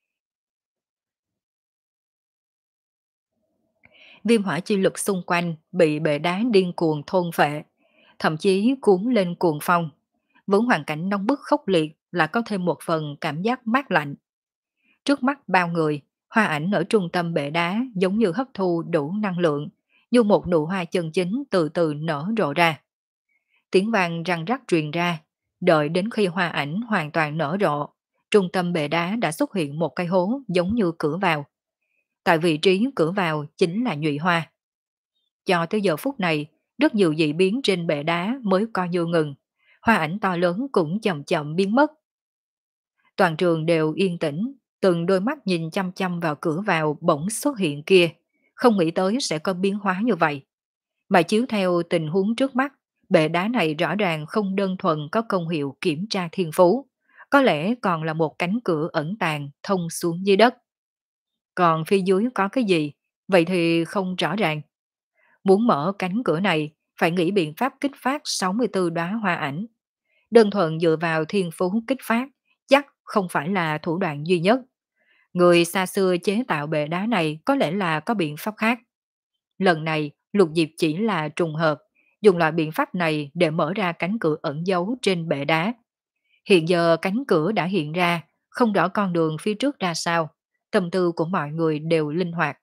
Speaker 1: Viêm hỏa chi lực xung quanh bị bệ đá điên cuồng thôn phệ, thậm chí cuốn lên cuồng phong. Vốn hoàn cảnh nóng bức khốc liệt là có thêm một phần cảm giác mát lạnh. Trước mắt bao người, hoa ảnh ở trung tâm bệ đá giống như hấp thu đủ năng lượng, như một nụ hoa chân chính từ từ nở rộ ra. Tiếng vang răng rắc truyền ra, đợi đến khi hoa ảnh hoàn toàn nở rộ, trung tâm bệ đá đã xuất hiện một cái hố giống như cửa vào. Tại vị trí cửa vào chính là nhụy hoa. Cho tới giờ phút này, rất nhiều dị biến trên bệ đá mới coi như ngừng, hoa ảnh to lớn cũng chậm chậm biến mất. Toàn trường đều yên tĩnh, từng đôi mắt nhìn chăm chăm vào cửa vào bỗng xuất hiện kia, không nghĩ tới sẽ có biến hóa như vậy. Mà chiếu theo tình huống trước mắt, bệ đá này rõ ràng không đơn thuần có công hiệu kiểm tra thiên phú, có lẽ còn là một cánh cửa ẩn tàng thông xuống dưới đất. Còn phía dưới có cái gì, vậy thì không rõ ràng. Muốn mở cánh cửa này, phải nghĩ biện pháp kích phát sáu mươi tư đóa hoa ảnh. Đơn thuần dựa vào thiên phú kích phát, chắc không phải là thủ đoạn duy nhất. Người xa xưa chế tạo bệ đá này có lẽ là có biện pháp khác. Lần này, Lục Diệp chỉ là trùng hợp, dùng loại biện pháp này để mở ra cánh cửa ẩn giấu trên bệ đá. Hiện giờ cánh cửa đã hiện ra, không rõ con đường phía trước ra sao. Tâm tư của mọi người đều linh hoạt.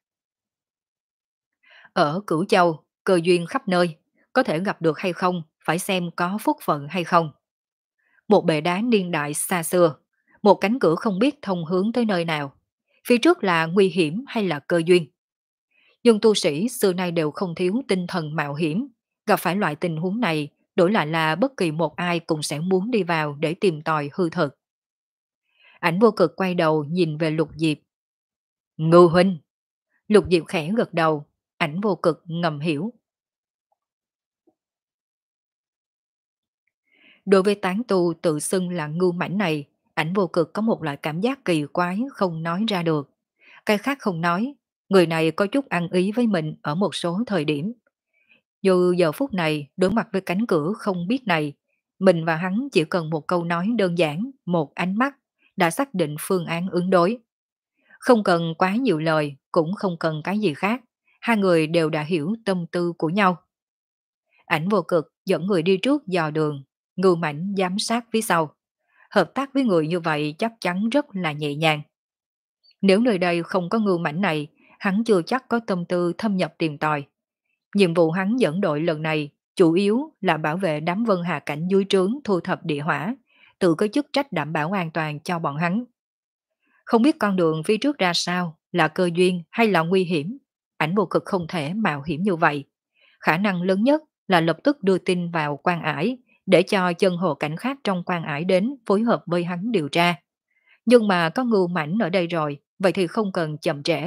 Speaker 1: Ở Cửu Châu, cơ duyên khắp nơi, có thể gặp được hay không, phải xem có phúc phận hay không. Một bệ đá niên đại xa xưa, một cánh cửa không biết thông hướng tới nơi nào. Phía trước là nguy hiểm hay là cơ duyên. Nhưng tu sĩ xưa nay đều không thiếu tinh thần mạo hiểm, gặp phải loại tình huống này, đổi lại là bất kỳ một ai cũng sẽ muốn đi vào để tìm tòi hư thực. Ảnh vô cực quay đầu nhìn về Lục Diệp. Ngưu huynh! Lục Diệp khẽ gật đầu, ảnh vô cực ngầm hiểu. Đối với tán tu tự xưng là ngưu mãnh này, ảnh vô cực có một loại cảm giác kỳ quái không nói ra được. Cái khác không nói, người này có chút ăn ý với mình ở một số thời điểm. Dù giờ phút này đối mặt với cánh cửa không biết này, mình và hắn chỉ cần một câu nói đơn giản, một ánh mắt, đã xác định phương án ứng đối. Không cần quá nhiều lời, cũng không cần cái gì khác. Hai người đều đã hiểu tâm tư của nhau. Ảnh vô cực dẫn người đi trước dò đường, Ngưu Mãnh giám sát phía sau. Hợp tác với người như vậy chắc chắn rất là nhẹ nhàng. Nếu nơi đây không có Ngưu Mãnh này, hắn chưa chắc có tâm tư thâm nhập tìm tòi. Nhiệm vụ hắn dẫn đội lần này chủ yếu là bảo vệ đám vân hà cảnh dưới trướng thu thập địa hỏa, tự có chức trách đảm bảo an toàn cho bọn hắn. Không biết con đường phía trước ra sao, là cơ duyên hay là nguy hiểm, ảnh vô cực không thể mạo hiểm như vậy. Khả năng lớn nhất là lập tức đưa tin vào quan ải, để cho chân hồ cảnh khác trong quan ải đến phối hợp với hắn điều tra. Nhưng mà có Ngưu Mãnh ở đây rồi, vậy thì không cần chậm trễ.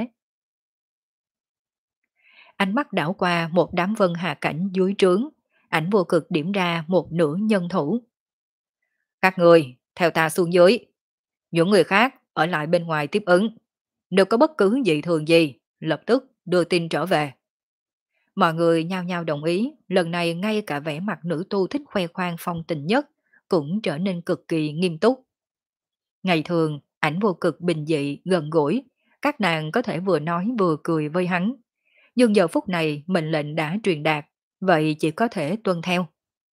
Speaker 1: Ánh mắt đảo qua một đám vân hà cảnh dưới trướng, ảnh vô cực điểm ra một nửa nhân thủ. Các người, theo ta xuống dưới. Những người khác ở lại bên ngoài tiếp ứng. Nếu có bất cứ dị thường gì, lập tức đưa tin trở về. Mọi người nhao nhao đồng ý, lần này ngay cả vẻ mặt nữ tu thích khoe khoang phong tình nhất cũng trở nên cực kỳ nghiêm túc. Ngày thường, ảnh vô cực bình dị, gần gũi, các nàng có thể vừa nói vừa cười với hắn. Nhưng giờ phút này mệnh lệnh đã truyền đạt, vậy chỉ có thể tuân theo.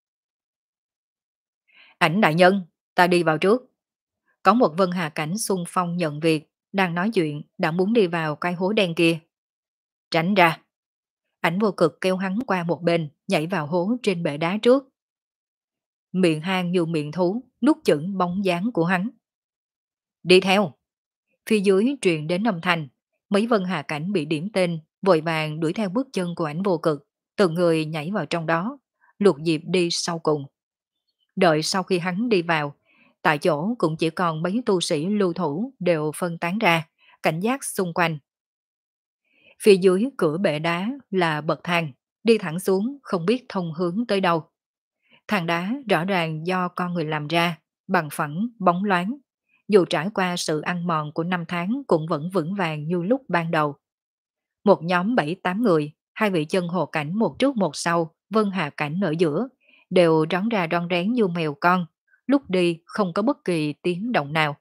Speaker 1: Ảnh đại nhân, ta đi vào trước. Có một vân hà cảnh xung phong nhận việc, đang nói chuyện, đã muốn đi vào cái hố đen kia. Tránh ra. Ảnh vô cực kêu hắn qua một bên, nhảy vào hố trên bệ đá trước. Miệng hang như miệng thú, nuốt chửng bóng dáng của hắn. Đi theo. Phía dưới truyền đến âm thanh, mấy vân hà cảnh bị điểm tên, vội vàng đuổi theo bước chân của ảnh vô cực, từng người nhảy vào trong đó, Lục Diệp đi sau cùng. Đợi sau khi hắn đi vào, tại chỗ cũng chỉ còn mấy tu sĩ lưu thủ đều phân tán ra, cảnh giác xung quanh. Phía dưới cửa bệ đá là bậc thang, đi thẳng xuống không biết thông hướng tới đâu. Thang đá rõ ràng do con người làm ra, bằng phẳng, bóng loáng. Dù trải qua sự ăn mòn của năm tháng cũng vẫn vững vàng như lúc ban đầu. Một nhóm bảy tám người, hai vị chân hồ cảnh một trước một sau, vân hà cảnh ở giữa, đều rón ra rón rén như mèo con, lúc đi không có bất kỳ tiếng động nào.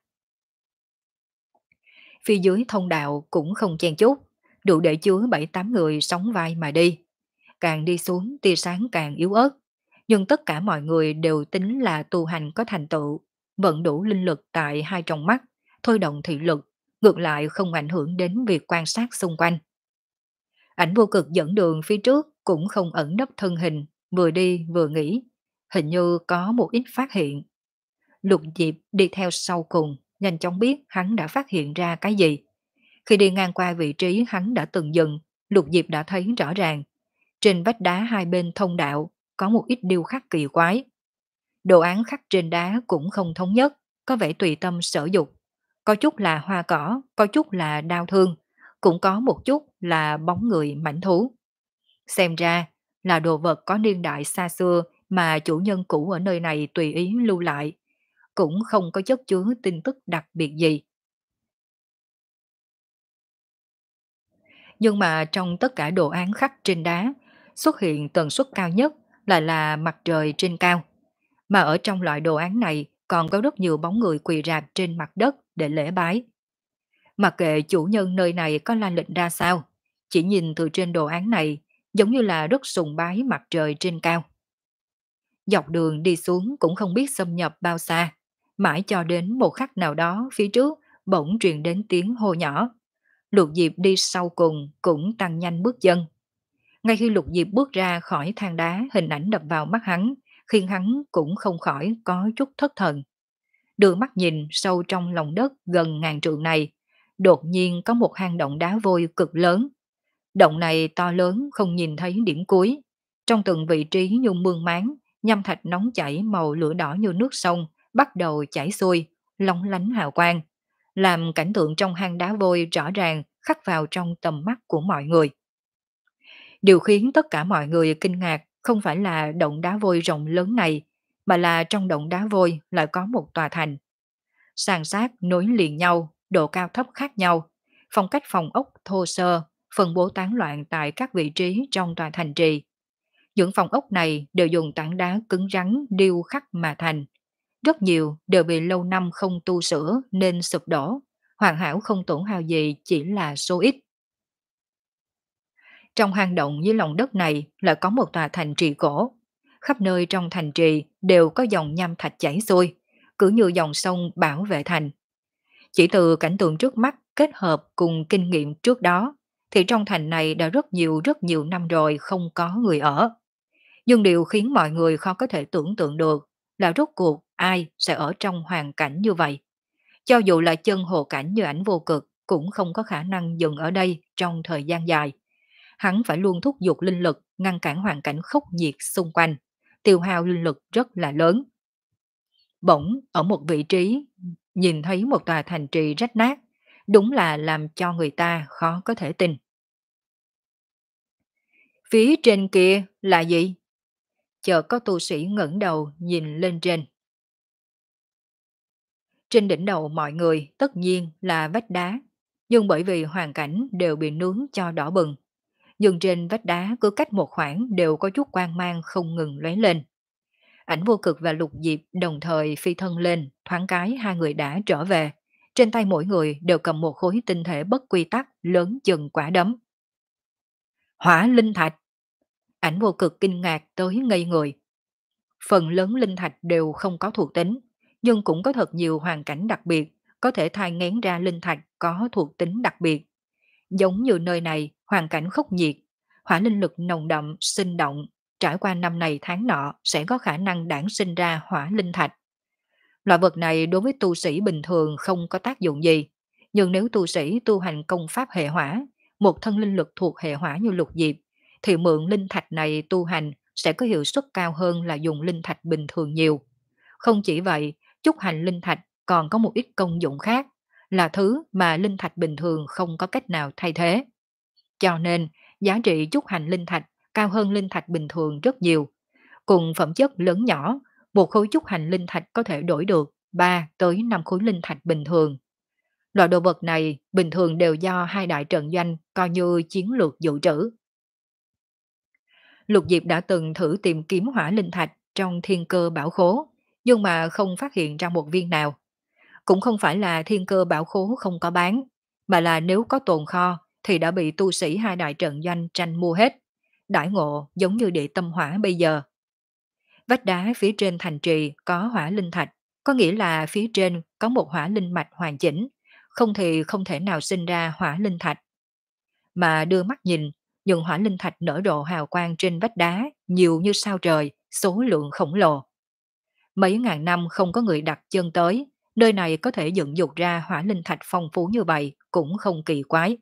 Speaker 1: Phía dưới thông đạo cũng không chen chúc, đủ để chứa bảy tám người sóng vai mà đi. Càng đi xuống tia sáng càng yếu ớt, nhưng tất cả mọi người đều tính là tu hành có thành tựu, vận đủ linh lực tại hai tròng mắt, thôi động thị lực, ngược lại không ảnh hưởng đến việc quan sát xung quanh. Ảnh vô cực dẫn đường phía trước cũng không ẩn nấp thân hình, vừa đi vừa nghĩ, hình như có một ít phát hiện. Lục Diệp đi theo sau cùng, nhanh chóng biết hắn đã phát hiện ra cái gì. Khi đi ngang qua vị trí hắn đã từng dừng, Lục Diệp đã thấy rõ ràng. Trên vách đá hai bên thông đạo có một ít điêu khắc kỳ quái. Đồ án khắc trên đá cũng không thống nhất, có vẻ tùy tâm sở dục. Có chút là hoa cỏ, có chút là đau thương, cũng có một chút là bóng người mảnh thú. Xem ra là đồ vật có niên đại xa xưa mà chủ nhân cũ ở nơi này tùy ý lưu lại, cũng không có chất chứa tin tức đặc biệt gì. Nhưng mà trong tất cả đồ án khắc trên đá, xuất hiện tần suất cao nhất lại là mặt trời trên cao. Mà ở trong loại đồ án này còn có rất nhiều bóng người quỳ rạp trên mặt đất để lễ bái. Mặc kệ chủ nhân nơi này có la lịch ra sao, chỉ nhìn từ trên đồ án này giống như là rất sùng bái mặt trời trên cao. Dọc đường đi xuống cũng không biết xâm nhập bao xa, mãi cho đến một khắc nào đó phía trước bỗng truyền đến tiếng hô nhỏ. Lục Diệp đi sau cùng cũng tăng nhanh bước chân. Ngay khi Lục Diệp bước ra khỏi thang đá, hình ảnh đập vào mắt hắn, khiến hắn cũng không khỏi có chút thất thần. Đưa mắt nhìn sâu trong lòng đất gần ngàn trượng này, đột nhiên có một hang động đá vôi cực lớn. Động này to lớn không nhìn thấy điểm cuối. Trong từng vị trí như mương máng, nham thạch nóng chảy màu lửa đỏ như nước sông, bắt đầu chảy xuôi, lóng lánh hào quang, làm cảnh tượng trong hang đá vôi rõ ràng khắc vào trong tầm mắt của mọi người. Điều khiến tất cả mọi người kinh ngạc không phải là động đá vôi rộng lớn này, mà là trong động đá vôi lại có một tòa thành. San sát nối liền nhau, độ cao thấp khác nhau, phong cách phòng ốc thô sơ, phân bố tán loạn tại các vị trí trong tòa thành trì. Những phòng ốc này đều dùng tảng đá cứng rắn điêu khắc mà thành. Rất nhiều đều bị lâu năm không tu sửa nên sụp đổ, hoàn hảo không tổn hao gì chỉ là số ít. Trong hang động dưới lòng đất này lại có một tòa thành trì cổ. Khắp nơi trong thành trì đều có dòng nham thạch chảy xuôi, cứ như dòng sông bảo vệ thành. Chỉ từ cảnh tượng trước mắt kết hợp cùng kinh nghiệm trước đó, thì trong thành này đã rất nhiều rất nhiều năm rồi không có người ở. Nhưng điều khiến mọi người khó có thể tưởng tượng được là rốt cuộc ai sẽ ở trong hoàn cảnh như vậy. Cho dù là chân hồ cảnh như ảnh vô cực cũng không có khả năng dừng ở đây trong thời gian dài. Hắn phải luôn thúc giục linh lực ngăn cản hoàn cảnh khốc nhiệt xung quanh, tiêu hao linh lực rất là lớn. Bỗng ở một vị trí nhìn thấy một tòa thành trì rách nát, đúng là làm cho người ta khó có thể tin. Phía trên kia là gì? Chợt có tu sĩ ngẩng đầu nhìn lên trên. Trên đỉnh đầu mọi người tất nhiên là vách đá, nhưng bởi vì hoàn cảnh đều bị nướng cho đỏ bừng, nhưng trên vách đá cứ cách một khoảng đều có chút quang mang không ngừng lóe lên. Ảnh vô cực và lục diệp đồng thời phi thân lên, thoáng cái hai người đã trở về. Trên tay mỗi người đều cầm một khối tinh thể bất quy tắc lớn chừng quả đấm. Hỏa linh thạch! Ảnh vô cực kinh ngạc tới ngây người. Phần lớn linh thạch đều không có thuộc tính, nhưng cũng có thật nhiều hoàn cảnh đặc biệt, có thể thai ngén ra linh thạch có thuộc tính đặc biệt. Giống như nơi này, hoàn cảnh khốc nhiệt, hỏa linh lực nồng đậm, sinh động, trải qua năm này tháng nọ sẽ có khả năng đản sinh ra hỏa linh thạch. Loại vật này đối với tu sĩ bình thường không có tác dụng gì, nhưng nếu tu sĩ tu hành công pháp hệ hỏa, một thân linh lực thuộc hệ hỏa như lục diệp, thì mượn linh thạch này tu hành sẽ có hiệu suất cao hơn là dùng linh thạch bình thường nhiều. Không chỉ vậy, trúc hành linh thạch còn có một ít công dụng khác, là thứ mà linh thạch bình thường không có cách nào thay thế. Cho nên, giá trị trúc hành linh thạch cao hơn linh thạch bình thường rất nhiều. Cùng phẩm chất lớn nhỏ, một khối trúc hành linh thạch có thể đổi được ba tới năm khối linh thạch bình thường. Loại đồ vật này bình thường đều do hai đại trận doanh coi như chiến lược dự trữ. Lục Diệp đã từng thử tìm kiếm hỏa linh thạch trong thiên cơ bảo khố, nhưng mà không phát hiện ra một viên nào. Cũng không phải là thiên cơ bảo khố không có bán, mà là nếu có tồn kho thì đã bị tu sĩ hai đại trận doanh tranh mua hết. Đãi ngộ giống như địa tâm hỏa bây giờ. Vách đá phía trên thành trì có hỏa linh thạch, có nghĩa là phía trên có một hỏa linh mạch hoàn chỉnh, không thì không thể nào sinh ra hỏa linh thạch. Mà đưa mắt nhìn, những hỏa linh thạch nở rộ hào quang trên vách đá nhiều như sao trời, số lượng khổng lồ. Mấy ngàn năm không có người đặt chân tới, nơi này có thể dựng dục ra hỏa linh thạch phong phú như vậy cũng không kỳ quái.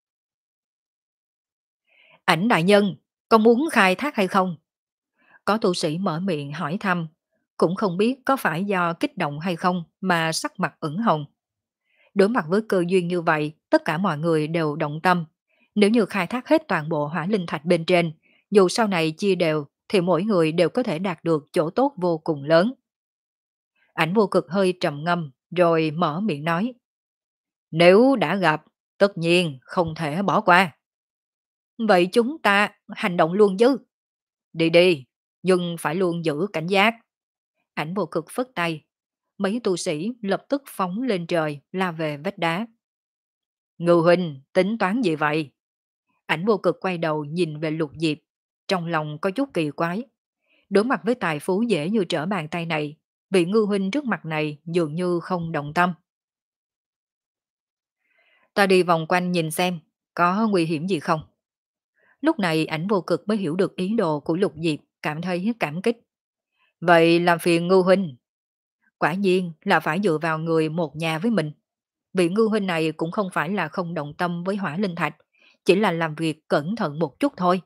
Speaker 1: Ảnh đại nhân, có muốn khai thác hay không? Có tu sĩ mở miệng hỏi thăm, cũng không biết có phải do kích động hay không mà sắc mặt ửng hồng. Đối mặt với cơ duyên như vậy, tất cả mọi người đều động tâm. Nếu như khai thác hết toàn bộ hỏa linh thạch bên trên, dù sau này chia đều, thì mỗi người đều có thể đạt được chỗ tốt vô cùng lớn. Ảnh vô cực hơi trầm ngâm, rồi mở miệng nói. Nếu đã gặp, tất nhiên không thể bỏ qua. Vậy chúng ta hành động luôn chứ? Đi đi, nhưng phải luôn giữ cảnh giác. Ảnh vô cực phất tay. Mấy tu sĩ lập tức phóng lên trời, la về vách đá. Ngư huynh, tính toán gì vậy? Ảnh vô cực quay đầu nhìn về lục diệp. Trong lòng có chút kỳ quái. Đối mặt với tài phú dễ như trở bàn tay này, vị ngư huynh trước mặt này dường như không động tâm. Ta đi vòng quanh nhìn xem, có nguy hiểm gì không? Lúc này ảnh vô cực mới hiểu được ý đồ của lục diệp, cảm thấy cảm kích. Vậy làm phiền ngư huynh. Quả nhiên là phải dựa vào người một nhà với mình. Vị ngư huynh này cũng không phải là không động tâm với hỏa linh thạch, chỉ là làm việc cẩn thận một chút thôi.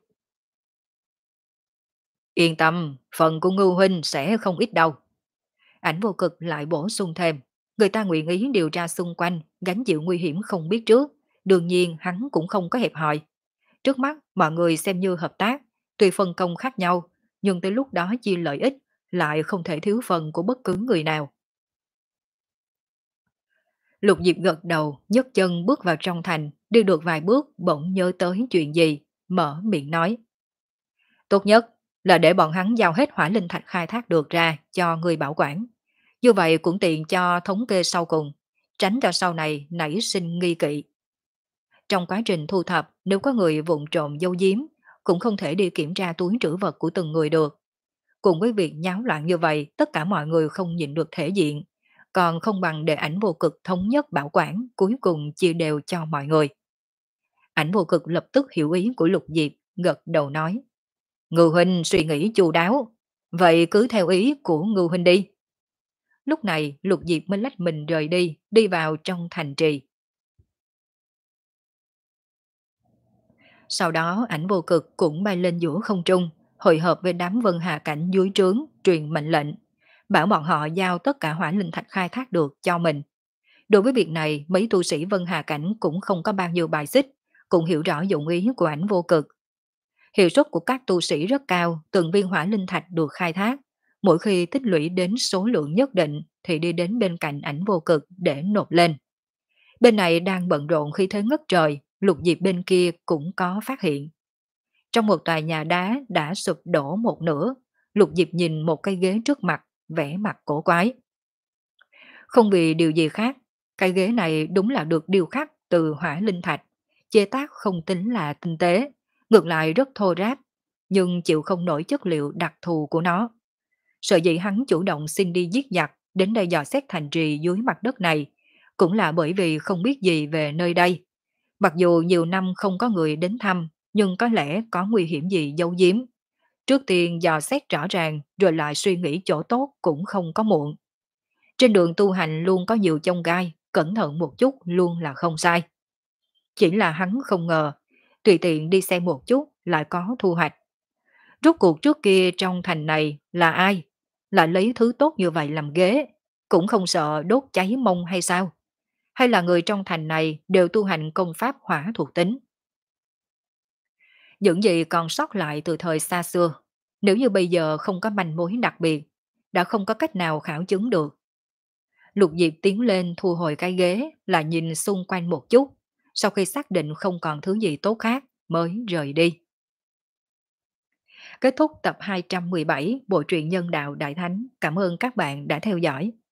Speaker 1: Yên tâm, phần của Ngưu Huynh sẽ không ít đâu. Ảnh vô cực lại bổ sung thêm, người ta nguyện ý điều tra xung quanh, gánh chịu nguy hiểm không biết trước, đương nhiên hắn cũng không có hẹp hòi. Trước mắt mọi người xem như hợp tác, tuy phân công khác nhau, nhưng tới lúc đó chia lợi ích lại không thể thiếu phần của bất cứ người nào. Lục Diệp gật đầu, nhấc chân bước vào trong thành, đi được vài bước bỗng nhớ tới chuyện gì, mở miệng nói. Tốt nhất là để bọn hắn giao hết hỏa linh thạch khai thác được ra cho người bảo quản. Như vậy cũng tiện cho thống kê sau cùng, tránh cho sau này nảy sinh nghi kỵ. Trong quá trình thu thập, nếu có người vụng trộm dấu giếm, cũng không thể đi kiểm tra túi trữ vật của từng người được. Cùng với việc nháo loạn như vậy, tất cả mọi người không nhịn được thể diện, còn không bằng để ảnh vô cực thống nhất bảo quản, cuối cùng chia đều cho mọi người. Ảnh vô cực lập tức hiểu ý của Lục Diệp, gật đầu nói. Ngưu huynh suy nghĩ chu đáo, vậy cứ theo ý của Ngưu huynh đi. Lúc này Lục Diệp mới lách mình rời đi, đi vào trong thành trì. Sau đó ảnh vô cực cũng bay lên giữa không trung, hội hợp với đám vân hà cảnh dưới trướng, truyền mệnh lệnh, bảo bọn họ giao tất cả hỏa linh thạch khai thác được cho mình. Đối với việc này, mấy tu sĩ vân hà cảnh cũng không có bao nhiêu bài xích, cũng hiểu rõ dụng ý của ảnh vô cực. Hiệu suất của các tu sĩ rất cao, từng viên hỏa linh thạch được khai thác. Mỗi khi tích lũy đến số lượng nhất định thì đi đến bên cạnh ảnh vô cực để nộp lên. Bên này đang bận rộn khi thế ngất trời, Lục Diệp bên kia cũng có phát hiện. Trong một tòa nhà đá đã sụp đổ một nửa, Lục Diệp nhìn một cây ghế trước mặt, vẻ mặt cổ quái. Không vì điều gì khác, cái ghế này đúng là được điêu khắc từ hỏa linh thạch, chế tác không tính là tinh tế, ngược lại rất thô ráp, nhưng chịu không nổi chất liệu đặc thù của nó. Sợ dĩ hắn chủ động xin đi giết giặc đến đây dò xét thành trì dưới mặt đất này, cũng là bởi vì không biết gì về nơi đây. Mặc dù nhiều năm không có người đến thăm, nhưng có lẽ có nguy hiểm gì giấu giếm. Trước tiên dò xét rõ ràng rồi lại suy nghĩ chỗ tốt cũng không có muộn. Trên đường tu hành luôn có nhiều chông gai, cẩn thận một chút luôn là không sai. Chỉ là hắn không ngờ, tùy tiện đi xem một chút lại có thu hoạch. Rốt cuộc trước kia trong thành này là ai? Lại lấy thứ tốt như vậy làm ghế, cũng không sợ đốt cháy mông hay sao? Hay là người trong thành này đều tu hành công pháp hỏa thuộc tính? Những gì còn sót lại từ thời xa xưa, nếu như bây giờ không có manh mối đặc biệt, đã không có cách nào khảo chứng được. Lục Diệp tiến lên thu hồi cái ghế là nhìn xung quanh một chút, sau khi xác định không còn thứ gì tốt khác mới rời đi. Kết thúc tập hai trăm mười bảy Bộ truyện Nhân đạo Đại Thánh. Cảm ơn các bạn đã theo dõi.